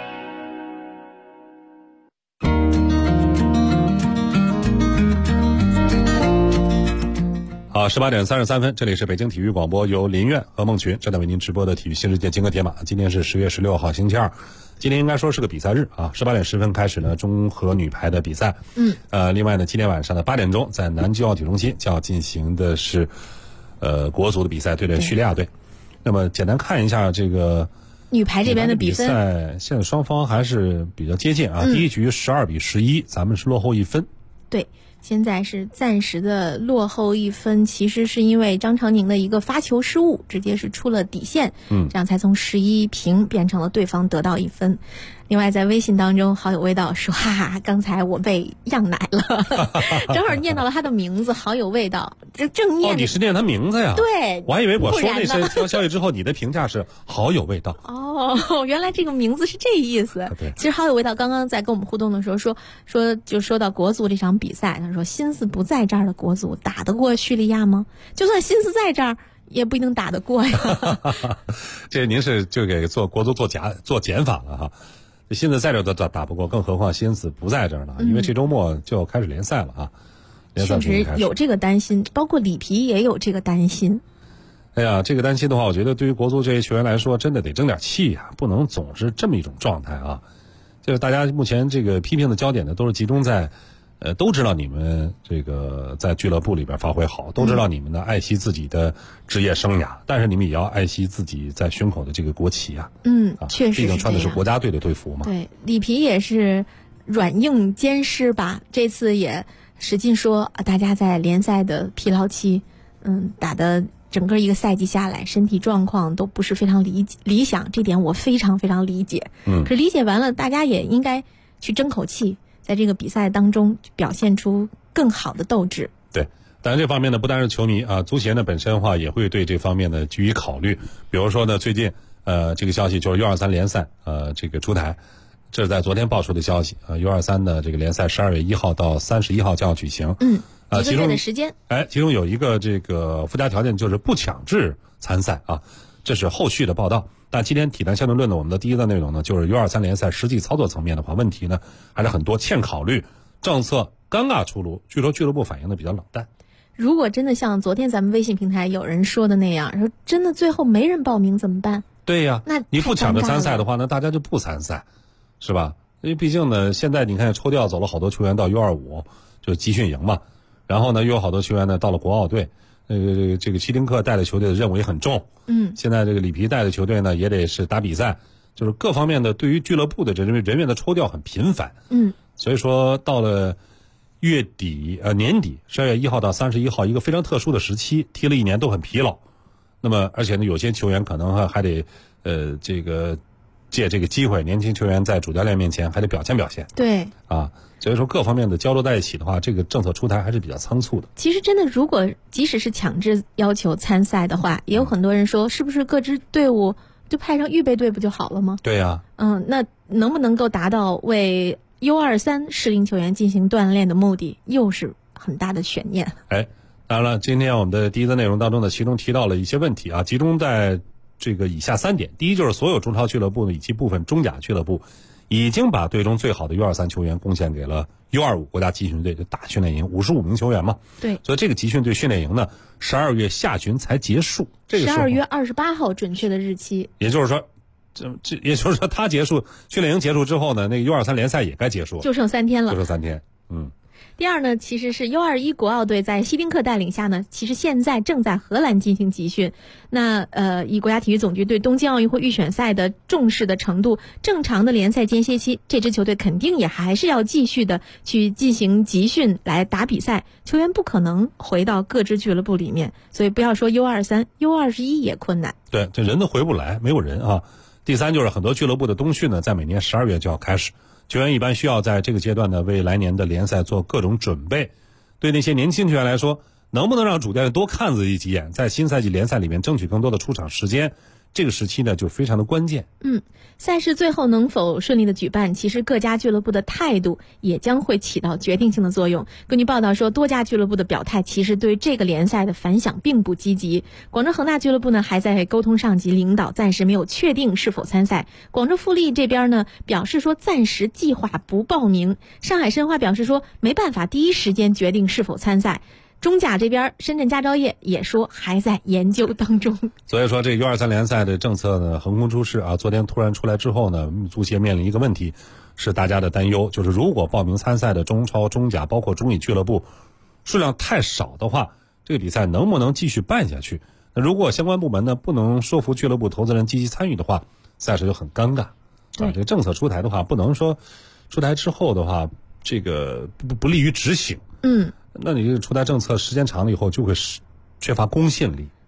好，18点33分，这里是北京体育广播，由林苑和孟群正在为您直播的体育新世界金戈铁马。今天是10月16号，星期二。今天应该说是个比赛日啊，18点10分开始呢，中和女排的比赛。另外呢，今天晚上的8点钟，在南京奥体中心就要进行的是，国足的比赛对阵叙利亚队。那么简单看一下这个女排这边的比分， 现在双方还是比较接近啊。第一局12比11，咱们是落后1分。 对。现在是暂时的落后1分，其实是因为张常宁的一个发球失误，直接是出了底线，这样才从11平变成了对方得到1分。 另外在微信当中，好友味道说：“哈哈，刚才我被样奶了。”正好念到了他的名字，好友味道，这正念。 你是念他名字呀？ 对， 我还以为我说那些消息之后，你的评价是好友味道。 哦，原来这个名字是这意思。 对， 其实好友味道刚刚在跟我们互动的时候说到国足这场比赛，他说心思不在这儿的国足打得过叙利亚吗？就算心思在这儿，也不一定打得过呀。 这您是就给国足做减法了哈。心思在这儿都打不过，更何况心思不在这儿呢？因为这周末就要开始联赛了啊。 确实有这个担心，包括里皮也有这个担心。 哎呀，这个担心的话，我觉得对于国足这些球员来说，真的得争点气呀，不能总是这么一种状态啊。就是大家目前这个批评的焦点呢，都是集中在，都知道你们这个在俱乐部里边发挥好，都知道你们呢爱惜自己的职业生涯，但是你们也要爱惜自己在胸口的这个国旗啊。 确实是这样， 毕竟穿的是国家队的队服嘛。 对，里皮也是软硬兼施吧，这次也使劲说大家在联赛的疲劳期，打的整个一个赛季下来，身体状况都不是非常理想，这点我非常非常理解。可理解完了，大家也应该去争口气，在这个比赛当中表现出更好的斗志。 对，当然这方面呢，不单是球迷啊，足协呢本身的话也会对这方面呢予以考虑。比如说呢，最近这个消息就是 U23 联赛这个出台，这是在昨天爆出的消息啊。U23 的这个联赛12月1号到31号将要举行。 一个月的时间。 其中有一个这个附加条件，就是不强制参赛啊，这是后续的报道。但今天体坛相对论呢，我们的第一个内容呢，就是 U23 联赛实际操作层面的话，问题呢还是很多，欠考虑，政策尴尬出炉。据说俱乐部反应的比较冷淡。 如果真的像昨天咱们微信平台有人说的那样，说真的最后没人报名怎么办？ 对呀， 那你不抢着参赛的话，那大家就不参赛，是吧？因为毕竟呢，现在你看抽调走了好多球员到 U25，就集训营嘛。然后呢，又有好多球员呢到了国奥队，这个希丁克带的球队的任务也很重。现在这个里皮带的球队呢也得是打比赛，就是各方面的对于俱乐部的人员的抽调很频繁。所以说到了年底12月1号到31号一个非常特殊的时期，踢了一年都很疲劳。那么而且呢，有些球员可能还得这个借这个机会，年轻球员在主教练面前还得表现表现。 对啊。所以说各方面的交流在一起的话，这个政策出台还是比较仓促的。 其实真的，如果即使是强制要求参赛的话，也有很多人说，是不是各支队伍就派上预备队不就好了吗？ 对呀。 那能不能够达到为 U23 适龄球员进行锻炼的目的，又是很大的悬念。 当然了，今天我们的第一个内容当中呢，其中提到了一些问题啊，集中在这个以下3点。第一，就是所有中超俱乐部以及部分中甲俱乐部已经把队中最好的 U23 球员贡献给了 U25 国家集训队的大训练营，55名球员嘛。对。所以这个集训队训练营呢，12月下旬才结束。这个 12月28号准确的日期。 也就是说，他结束训练营结束之后呢，那个 U23 联赛也该结束了， 就剩3天了。 就剩3天。 第二呢，其实是 U21 国奥队在希丁克带领下呢，其实现在正在荷兰进行集训。那以国家体育总局对东京奥运会预选赛的重视的程度，正常的联赛间歇期，这支球队肯定也还是要继续的去进行集训来打比赛，球员不可能回到各支俱乐部里面，所以不要说 U23、U21 也困难。 对，这人都回不来，没有人啊。第三就是很多俱乐部的冬训呢，在每年12月就要开始。球员一般需要在这个阶段呢，为来年的联赛做各种准备。对那些年轻球员来说，能不能让主教练多看自己几眼，在新赛季联赛里面争取更多的出场时间，这个时期呢就非常的关键。 赛事最后能否顺利的举办，其实各家俱乐部的态度也将会起到决定性的作用。根据报道说，多家俱乐部的表态其实对这个联赛的反响并不积极。广州恒大俱乐部呢还在沟通上级领导，暂时没有确定是否参赛。广州富力这边呢表示说暂时计划不报名。上海申花表示说没办法第一时间决定是否参赛。中甲这边深圳佳兆业也说还在研究当中。 所以说这 U23 联赛的政策呢横空出世啊，昨天突然出来之后呢，足协面临一个问题，是大家的担忧，就是如果报名参赛的中超、中甲包括中乙俱乐部数量太少的话，这个比赛能不能继续办下去？那如果相关部门呢不能说服俱乐部投资人积极参与的话，赛事就很尴尬。这个政策出台的话，不能说出台之后的话，这个不利于执行。那你这个出台政策时间长了以后，就会缺乏公信力。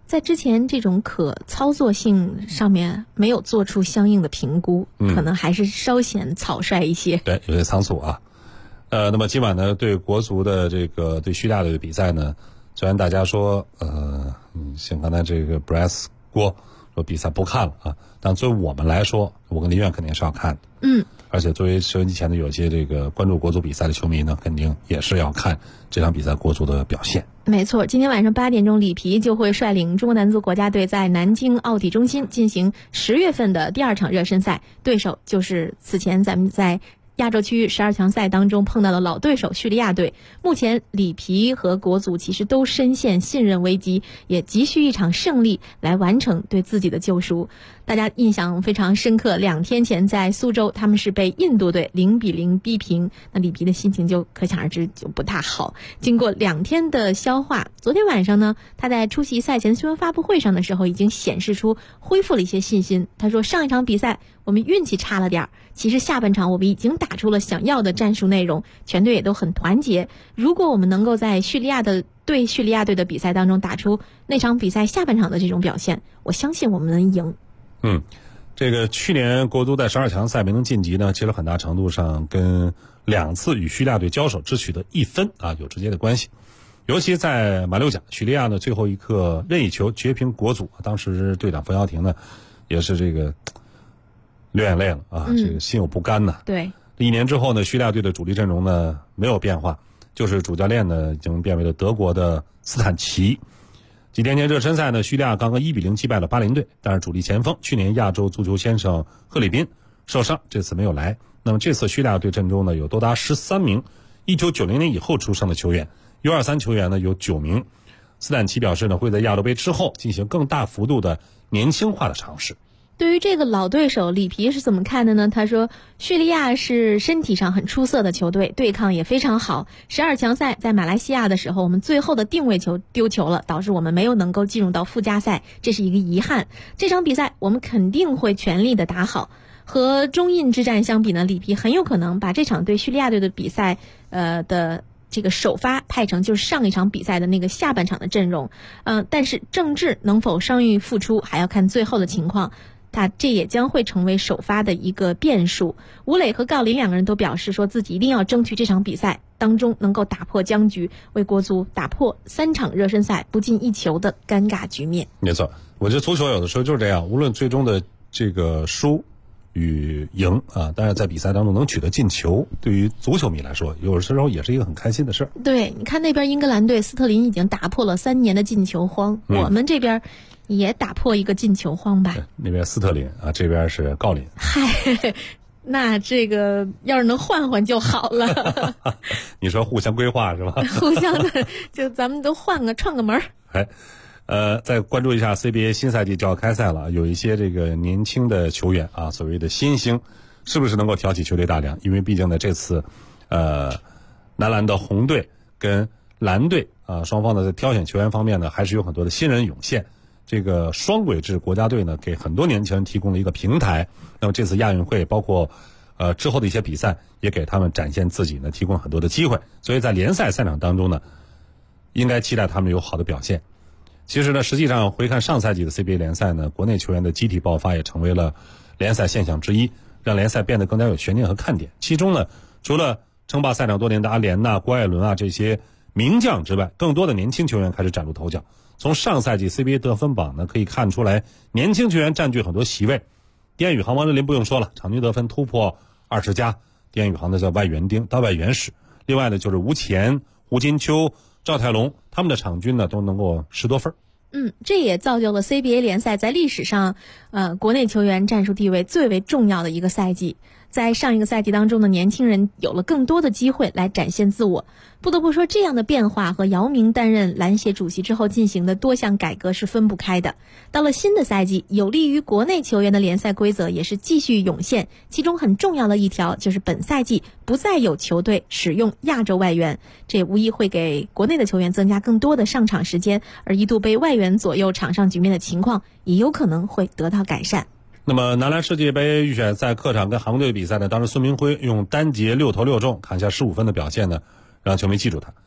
在之前这种可操作性上面没有做出相应的评估，可能还是稍显草率一些。 对，有些仓促啊。那么今晚呢，对国足的这个对叙利亚队的比赛呢，虽然大家说像刚才这个 Brass 郭说比赛不看了啊，但作为我们来说，我跟林苑肯定是要看的。而且作为收音机前的有些这个关注国足比赛的球迷呢，肯定也是要看这场比赛国足的表现。 没错，今天晚上8点钟，里皮就会率领中国男足国家队在南京奥体中心进行10月份的第2场热身赛，对手就是此前咱们在亚洲区12强赛当中碰到的老对手叙利亚队。目前里皮和国足其实都深陷信任危机，也急需一场胜利来完成对自己的救赎。大家印象非常深刻，2天前在苏州他们是被印度队0-0逼平，那里皮的心情就可想而知就不大好。经过2天的消化，昨天晚上呢，他在出席赛前新闻发布会上的时候已经显示出恢复了一些信心。他说上一场比赛我们运气差了点，其实下半场我们已经打出了想要的战术内容，全队也都很团结。如果我们能够在叙利亚队的比赛当中打出那场比赛下半场的这种表现，我相信我们能赢。 这个去年国足在12强赛没能晋级呢，其实很大程度上跟2次与叙利亚队交手只取得1分有直接的关系。尤其在马六甲，叙利亚呢最后一刻任意球绝平国足，当时队长冯潇霆呢也是这个流眼泪了这个心有不甘呐。 对 ，1年之后呢，叙利亚队的主力阵容呢没有变化，就是主教练呢已经变为了德国的斯坦奇。几天前热身赛呢，叙利亚刚刚1-0击败了巴林队，但是主力前锋去年亚洲足球先生赫里宾受伤，这次没有来。那么这次叙利亚队阵中呢有多达13名1990年以后出生的球员，U23球员呢有9名。斯坦奇表示呢，会在亚洲杯之后进行更大幅度的年轻化的尝试。 对于这个老对手，里皮是怎么看的呢？他说，叙利亚是身体上很出色的球队，对抗也非常好。12强赛在马来西亚的时候，我们最后的定位球丢球了，导致我们没有能够进入到附加赛，这是一个遗憾。这场比赛我们肯定会全力的打好。和中印之战相比呢，里皮很有可能把这场对叙利亚队的比赛的这个首发派成就是上一场比赛的那个下半场的阵容。但是郑智能否伤愈复出，还要看最后的情况。这也将会成为首发的一个变数。吴磊和郜林2个人都表示说自己一定要争取这场比赛当中能够打破僵局，为国足打破3场热身赛不进1球的尴尬局面。 没错，我觉得足球有的时候就是这样，无论最终的这个输与赢当然在比赛当中能取得进球，对于足球迷来说有的时候也是一个很开心的事儿。 对，你看那边英格兰队斯特林已经打破了3年的进球荒，我们这边也打破一个进球荒吧。 那边斯特林这边是郜林。 嗨，那这个要是能换换就好了。 你说互相规划是吧？ 互相的，就咱们都换个串个门。 再关注一下 CBA 新赛季就要开赛了，有一些这个年轻的球员所谓的新星，是不是能够挑起球队大梁？因为毕竟呢，这次男篮的红队跟蓝队双方呢在挑选球员方面呢，还是有很多的新人涌现。这个双轨制国家队呢，给很多年轻人提供了一个平台。那么这次亚运会包括之后的一些比赛，也给他们展现自己呢，提供很多的机会。所以在联赛赛场当中呢，应该期待他们有好的表现。其实呢，实际上回看上赛季的 CBA 联赛呢，国内球员的集体爆发也成为了联赛现象之一，让联赛变得更加有悬念和看点。其中呢，除了称霸赛场多年的阿联郭艾伦这些名将之外，更多的年轻球员开始崭露头角。从上赛季 CBA 得分榜呢可以看出来，年轻球员占据很多席位。滇宇航、王哲林不用说了，场均得分突破20加。滇宇航的叫外援丁，到外援使。另外呢就是吴前、胡金秋、赵泰龙，他们的场均呢都能够10多分。 这也造就了 CBA 联赛在历史上国内球员战术地位最为重要的一个赛季。在上一个赛季当中的年轻人有了更多的机会来展现自我。不得不说，这样的变化和姚明担任篮协主席之后进行的多项改革是分不开的。到了新的赛季，有利于国内球员的联赛规则也是继续涌现，其中很重要的一条就是本赛季不再有球队使用亚洲外援，这也无疑会给国内的球员增加更多的上场时间，而一度被外援左右场上局面的情况也有可能会得到改善。 那么男篮世界杯预选赛客场跟韩国队比赛呢，当时孙铭徽用单节6投6中砍下15分的表现呢，让球迷记住他。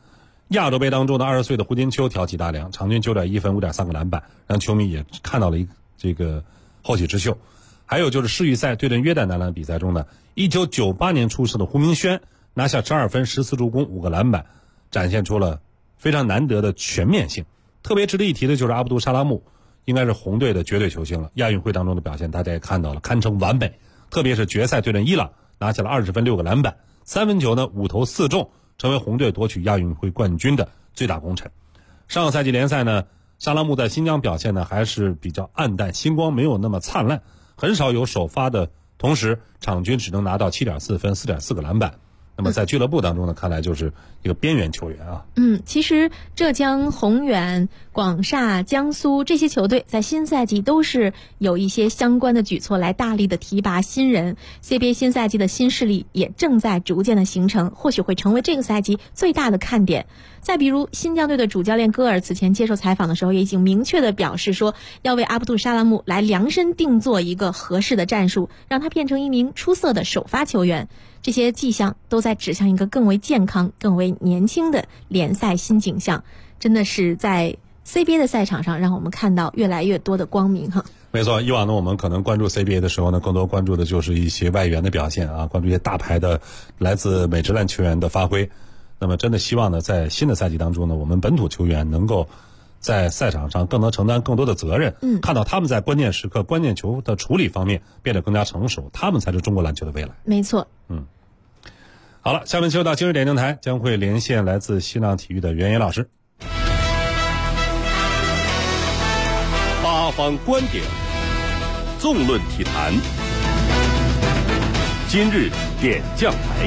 亚洲杯当中的20岁的胡金秋挑起大梁，场均9.1分5.3个篮板，让球迷也看到了这个后起之秀。还有就是世预赛对阵约旦男篮比赛中呢，1998年出生的胡明轩拿下12分14助攻5个篮板，展现出了非常难得的全面性。特别值得一提的就是阿卜杜沙拉木，应该是红队的绝对球星了。亚运会当中的表现大家也看到了，堪称完美。特别是决赛对阵伊朗，拿下了20分6个篮板，3分球呢5投4中，成为红队夺取亚运会冠军的最大功臣。上个赛季联赛呢，沙拉木在新疆表现呢还是比较暗淡，星光没有那么灿烂，很少有首发的同时，场均只能拿到7.4分4.4个篮板。那么在俱乐部当中呢，看来就是一个边缘球员啊。 其实浙江宏远、广厦、江苏这些球队在新赛季都是有一些相关的举措来大力的提拔新人。CBA 新赛季的新势力也正在逐渐的形成，或许会成为这个赛季最大的看点。再比如新疆队的主教练戈尔此前接受采访的时候也已经明确的表示说，要为阿卜杜沙拉木来量身定做一个合适的战术，让他变成一名出色的首发球员。这些迹象都在指向一个更为健康、更为年轻的联赛新景象，真的是在 CBA 的赛场上让我们看到越来越多的光明哈。 没错，以往呢我们可能关注 CBA 的时候呢，更多关注的就是一些外援的表现啊，关注一些大牌的来自美职篮球员的发挥。那么真的希望呢，在新的赛季当中呢，我们本土球员能够在赛场上更能承担更多的责任，看到他们在关键时刻、关键球的处理方面变得更加成熟，他们才是中国篮球的未来。 没错。 好了，下面就到今日点灯台，将会连线来自新浪体育的袁岩老师。 八方观点，纵论体坛，今日点将台。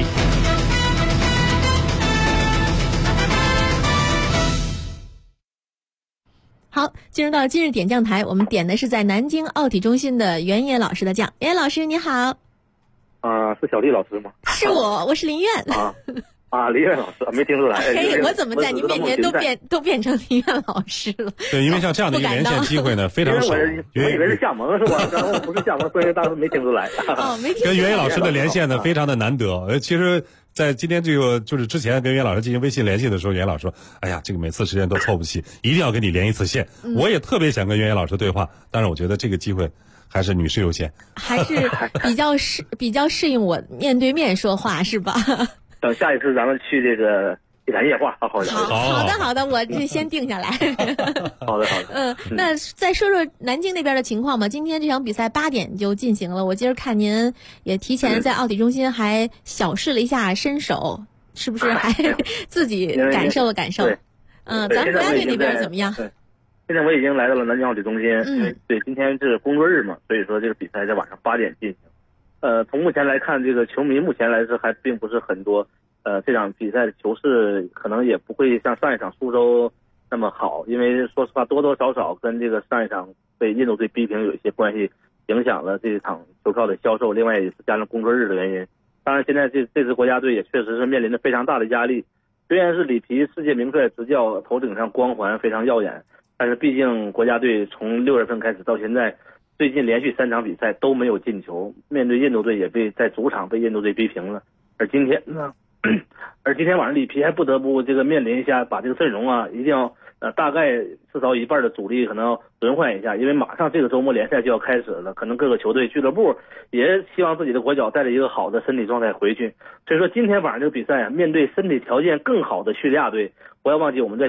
好，进入到今日点将台，我们点的是在南京奥体中心的袁野老师的将。袁老师你好。 是小丽老师吗？ 是我是林苑。 林苑老师没听出来。 我怎么在您面前都变成林苑老师了？ 对，因为像这样的一个连线机会呢，非常少。 我以为是夏萌是吧？然后不是夏萌，所以当时没听出来。 没听出来。 跟袁野老师的连线呢，非常的难得。其实，在今天这个就是之前跟袁老师进行微信联系的时候，袁老师说：“哎呀，这个每次时间都凑不齐，一定要跟你连一次线。”我也特别想跟袁老师对话，但是我觉得这个机会还是女士优先， 还是比较适应我面对面说话是吧？ 等下一次咱们去这个体坛夜话，好的，我这先定下来。 好的。 那再说说南京那边的情况吧。今天这场比赛8点就进行了，我今儿看您也提前在奥体中心还小试了一下身手，是不是还自己感受了感受？咱们国家队那边怎么样？ 现在我已经来到了南京奥体中心，对，今天是工作日嘛，所以说这个比赛在晚上8点进行。从目前来看，这个球迷目前来说还并不是很多，这场比赛的球势可能也不会像上一场苏州那么好，因为说实话多多少少跟这个上一场被印度队逼平有一些关系，影响了这场球票的销售，另外也是加上工作日的原因。当然现在这支国家队也确实是面临着非常大的压力，虽然是里皮世界名帅执教，头顶上光环非常耀眼，但是毕竟国家队从6月份开始到现在，最近连续3场比赛都没有进球，面对印度队也在主场被印度队逼平了。而今天晚上里皮还不得不这个面临一下，把这个阵容啊一定要大概至少一半的主力可能要轮换一下，因为马上这个周末联赛就要开始了，可能各个球队俱乐部也希望自己的国脚带着一个好的身体状态回去。所以说今天晚上这个比赛啊，面对身体条件更好的叙利亚队，不要忘记我们在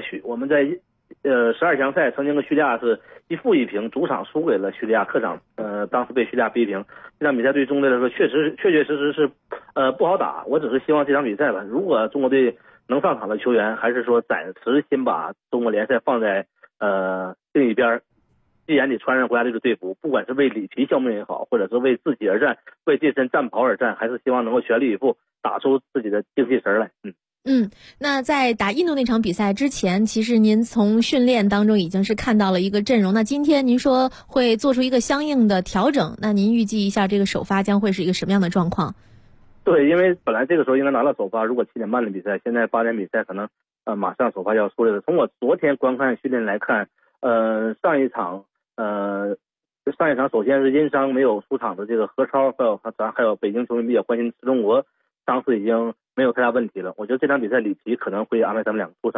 12强赛曾经跟叙利亚是1负1平，主场输给了叙利亚，客场当时被叙利亚逼平。这场比赛对中国队来说确实是不好打。我只是希望这场比赛吧，如果中国队能上场的球员，还是说暂时先把中国联赛放在另一边。既然你穿上国家队的队服，不管是为里皮效命也好，或者是为自己而战，为这身战袍而战，还是希望能够全力以赴，打出自己的精气神来。 那在打印度那场比赛之前，其实您从训练当中已经是看到了一个阵容。那今天您说会做出一个相应的调整，那您预计一下这个首发将会是一个什么样的状况？ 对，因为本来这个时候应该拿到首发，如果7点半的比赛，现在8点比赛可能马上首发就要出来了。从我昨天观看训练来看，上一场首先是因伤没有出场的这个何超，还有北京球迷比较关心的中国，伤势已经没有太大问题了。我觉得这场比赛里皮可能会安排他们2个出场，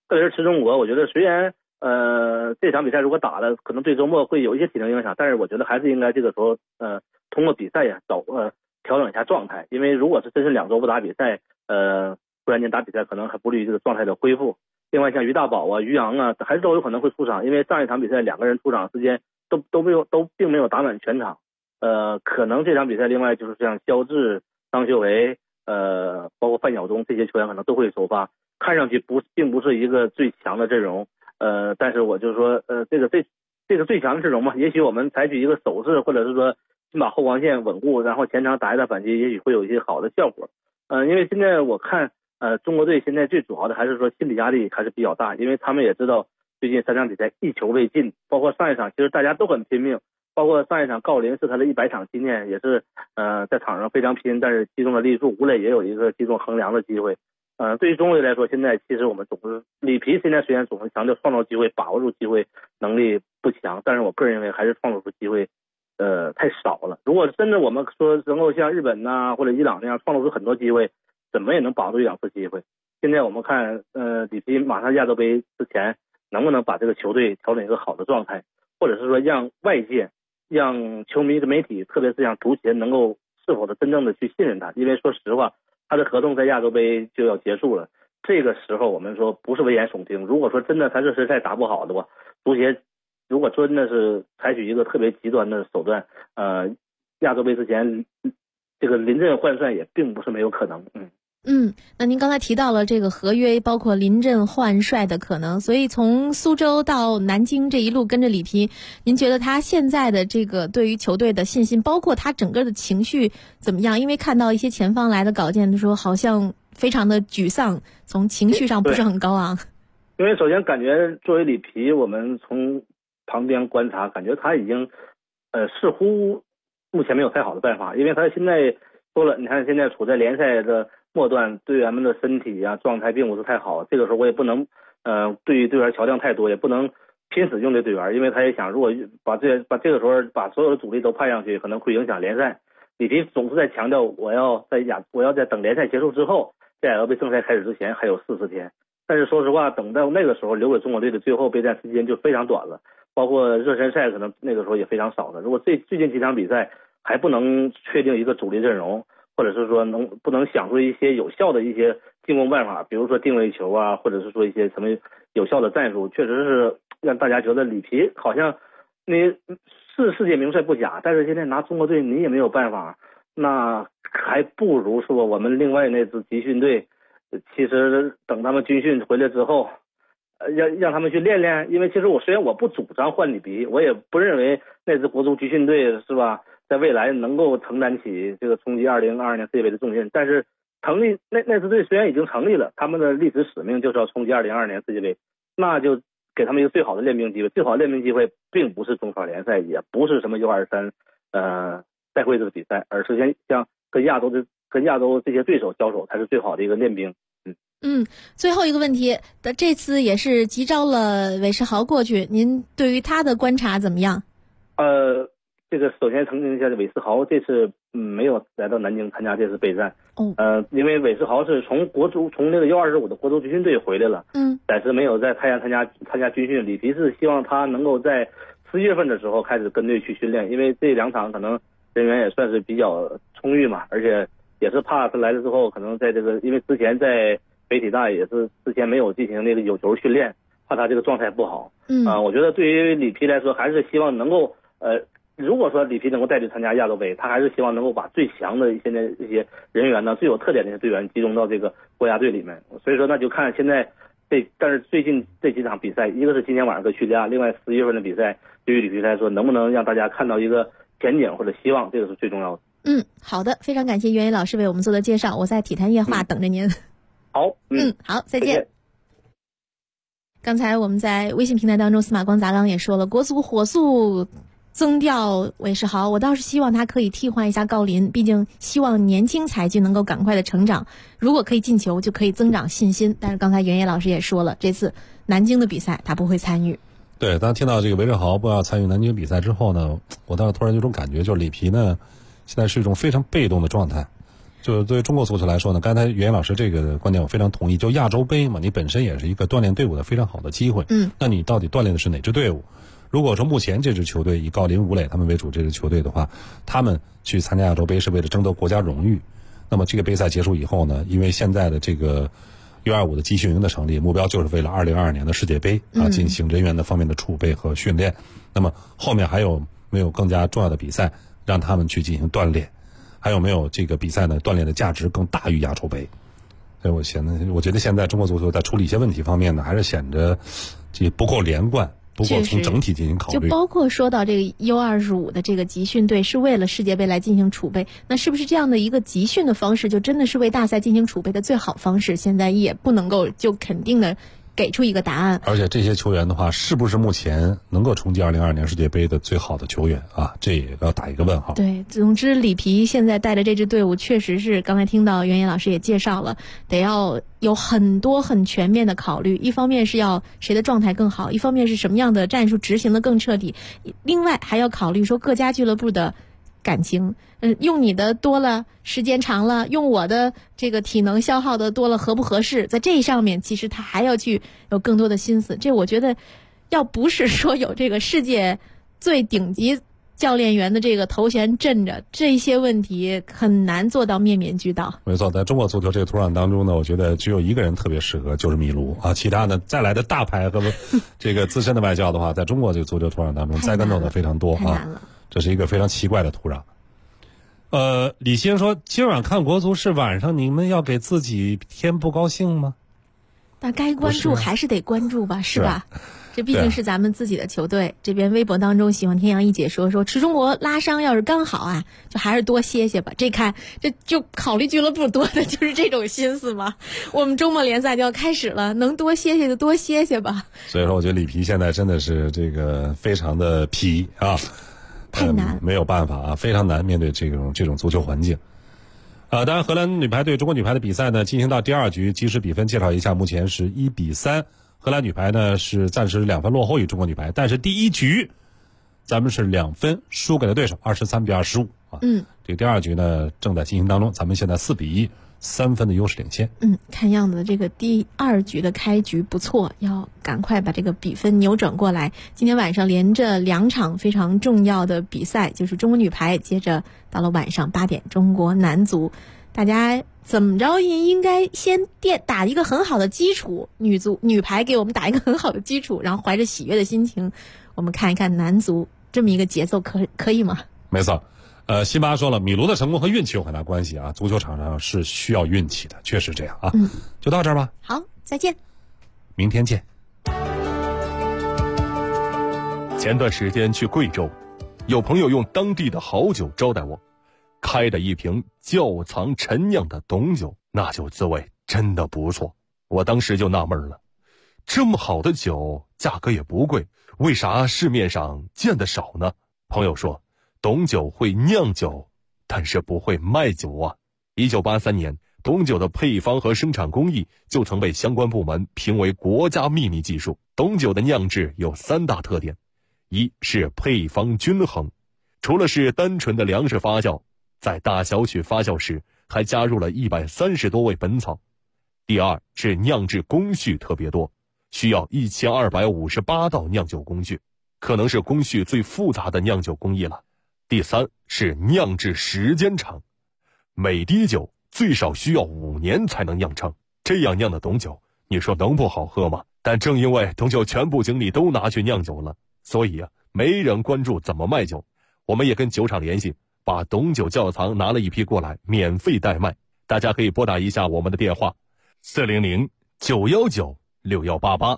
特别是吃中国，我觉得虽然这场比赛如果打了，可能对周末会有一些体能影响，但是我觉得还是应该这个时候通过比赛呀调整一下状态，因为如果是真是2周不打比赛，突然间打比赛可能还不利于这个状态的恢复。另外像于大宝啊、于洋啊，还是都有可能会出场，因为上一场比赛2个人出场时间都并没有打满全场。可能这场比赛另外就是像肖智、张修维，包括范晓东这些球员可能都会首发，看上去并不是一个最强的阵容。但是我就说，这个最强的阵容嘛，也许我们采取一个守势，或者是说先把后防线稳固，然后前场打一打反击，也许会有一些好的效果。因为现在我看，中国队现在最主要的还是说心理压力还是比较大，因为他们也知道最近3场比赛1球未进，包括上一场其实大家都很拼命，包括上一场郜林是他的100场纪念，也是在场上非常拼，但是击中了立柱，吴磊也有一个击中横梁的机会。对于中国队来说，现在其实我们里皮现在虽然总是强调创造机会、把握住机会能力不强，但是我个人认为还是创造出机会太少了。如果真的我们说能够像日本呐或者伊朗那样创造出很多机会，怎么也能把握住1-2次机会。现在我们看里皮马上亚洲杯之前能不能把这个球队调整一个好的状态，或者是说让外界、让球迷的媒体，特别是像足协能够是否的真正的去信任他。因为说实话，他的合同在亚洲杯就要结束了，这个时候我们说不是危言耸听，如果说真的他这实在打不好的话，足协如果真的是采取一个特别极端的手段，亚洲杯之前这个临阵换帅也并不是没有可能。 那您刚才提到了这个合约包括临阵换帅的可能，所以从苏州到南京这一路跟着里皮，您觉得他现在的这个对于球队的信心，包括他整个的情绪怎么样？因为看到一些前方来的稿件，他说好像非常的沮丧，从情绪上不是很高昂。 因为首先感觉作为里皮，我们从旁边观察，感觉他已经似乎目前没有太好的办法，因为他现在说了，你看现在处在联赛的末段，队员们的身体状态并不是太好，这个时候我也不能对队员调量太多，也不能拼死用这队员，因为他也想如果把这个时候把所有的主力都派上去，可能会影响联赛。里皮总是在强调我要在等联赛结束之后，在亚洲杯正赛开始之前还有40天，但是说实话，等到那个时候留给中国队的最后备战时间就非常短了，包括热身赛可能那个时候也非常少了。如果最近几场比赛还不能确定一个主力阵容，或者是说不能想出一些有效的一些进攻办法，比如说定位球啊，或者是说一些什么有效的战术，确实是让大家觉得里皮好像你是世界名帅不假，但是现在拿中国队你也没有办法，那还不如说我们另外那支集训队，其实等他们军训回来之后让他们去练练。因为其实虽然我不主张换里皮，我也不认为那支国足集训队是吧在未来能够承担起这个冲击2022年世界杯的重任，但是成立那支队虽然已经成立了，他们的历史使命就是要冲击2022年世界杯，那就给他们一个最好的练兵机会。最好的练兵机会并不是中超联赛，也不是什么U23赛会制的比赛，而是像跟亚洲这些对手交手才是最好的一个练兵。 最后一个问题，这次也是急招了韦世豪过去，您对于他的观察怎么样？ 这个首先澄清一下，韦世豪这次没有来到南京参加这次备战。因为韦世豪是从那个U25的国足集训队回来了，暂时没有在太原参加军训。里皮是希望他能够在11月份的时候开始跟队去训练，因为这2场可能人员也算是比较充裕嘛，而且也是怕他来了之后可能在这个，因为之前在北体大也是之前没有进行那个有球训练，怕他这个状态不好。我觉得对于里皮来说，还是希望能够如果说里皮能够带队参加亚洲杯，他还是希望能够把最强的现在这些人员呢，最有特点的一些队员集中到这个国家队里面。所以说那就看现在但是最近这几场比赛，一个是今天晚上跟叙利亚，另外11月份的比赛，对于里皮来说能不能让大家看到一个前景或者希望，这个是最重要的。 好的，非常感谢袁宇老师为我们做的介绍，我在体坛夜话等着您。 好， 好，再见。刚才我们在微信平台当中，司马光砸缸也说了，国足火速增调韦世豪，我倒是希望他可以替换一下郜林，毕竟希望年轻才俊能够赶快的成长，如果可以进球就可以增长信心。但是刚才袁野老师也说了，这次南京的比赛他不会参与。 对，当听到这个韦世豪不要参与南京比赛之后呢，我倒是突然有种感觉，就是里皮呢现在是一种非常被动的状态。 就是对于中国足球来说呢，刚才袁老师这个观点我非常同意。就亚洲杯嘛，你本身也是一个锻炼队伍的非常好的机会。那你到底锻炼的是哪支队伍？如果说目前这支球队以郜林、吴磊他们为主这支球队的话，他们去参加亚洲杯是为了争得国家荣誉。那么这个杯赛结束以后呢，因为现在的这个U25的集训营的成立，目标就是为了2022年的世界杯进行人员的方面的储备和训练。那么后面还有没有更加重要的比赛让他们去进行锻炼？还有没有这个比赛呢？锻炼的价值更大于亚洲杯？所以我觉得现在中国足球在处理一些问题方面呢，还是显得这不够连贯。不过从整体进行考虑， 就包括说到这个 U25的这个集训队是为了世界杯来进行储备，那是不是这样的一个集训的方式就真的是为大赛进行储备的最好方式？现在也不能够就肯定的给出一个答案。 而且这些球员的话，是不是目前能够冲击2022年世界杯的最好的球员啊？这也要打一个问号。 对，总之里皮现在带的这支队伍确实是，刚才听到袁野老师也介绍了，得要有很多很全面的考虑。一方面是要谁的状态更好，一方面是什么样的战术执行的更彻底，另外还要考虑说各家俱乐部的感情，用你的多了，时间长了，用我的这个体能消耗的多了，合不合适？在这上面，其实他还要去有更多的心思。这我觉得，要不是说有这个世界最顶级教练员的这个头衔镇着，这些问题很难做到面面俱到。 没错，在中国足球这个土壤当中呢，我觉得只有一个人特别适合，就是米卢啊。其他的再来的大牌和这个资深的外教的话，在中国这个足球土壤当中栽跟头的非常多啊。这是一个非常奇怪的土壤。李先说，今晚看国足是晚上，你们要给自己添不高兴吗？ 那该关注还是得关注吧，是吧？这毕竟是咱们自己的球队。这边微博当中喜欢天阳一姐说池中国拉伤要是刚好啊，就还是多歇歇吧。这就考虑俱乐部多的就是这种心思嘛。我们周末联赛就要开始了，能多歇歇就多歇歇吧。 所以说我觉得里皮现在真的是这个非常的皮啊， 太难， 没有办法啊，非常难面对这种足球环境。当然荷兰女排对中国女排的比赛呢进行到第二局，即时比分介绍一下，目前是1-3。荷兰女排呢是暂时2分落后于中国女排，但是第一局咱们是2分输给了对手，23-25啊。这个第二局呢正在进行当中，咱们现在4-1，3分的优势领先。 看样子这个第二局的开局不错，要赶快把这个比分扭转过来。今天晚上连着2场非常重要的比赛，就是中国女排，接着到了晚上8点中国男足。大家怎么着应该先打一个很好的基础，女排给我们打一个很好的基础，然后怀着喜悦的心情，我们看一看男足这么一个节奏可以吗？ 没错。辛巴说了，米卢的成功和运气有很大关系啊，足球场上是需要运气的，确实这样啊。就到这儿吧。 好，再见。 明天见。 前段时间去贵州，有朋友用当地的好酒招待我，开的一瓶窖藏陈酿的董酒，那酒滋味真的不错。我当时就纳闷了，这么好的酒，价格也不贵，为啥市面上见得少呢？朋友说，董酒会酿酒，但是不会卖酒啊。1983年，董酒的配方和生产工艺就曾被相关部门评为国家秘密技术。董酒的酿制有3大特点：一是配方均衡，除了是单纯的粮食发酵，在大小曲发酵时还加入了130多味本草。第二是酿制工序特别多，需要1258道酿酒工序，可能是工序最复杂的酿酒工艺了。第三是酿制时间长，每滴酒最少需要5年才能酿成，这样酿的董酒，你说能不好喝吗？但正因为董酒全部精力都拿去酿酒了，所以没人关注怎么卖酒。我们也跟酒厂联系，把董酒窖藏拿了一批过来，免费代卖。大家可以拨打一下我们的电话400-919-6188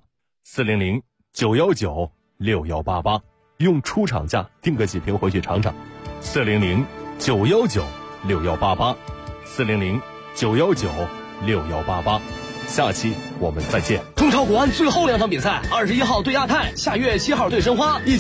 400-919-6188，用出厂价订个几瓶回去尝尝。400-919-6188 400-919-6188。下期我们再见。 中超国安最后2场比赛，21号对亚泰，下月7号对申花。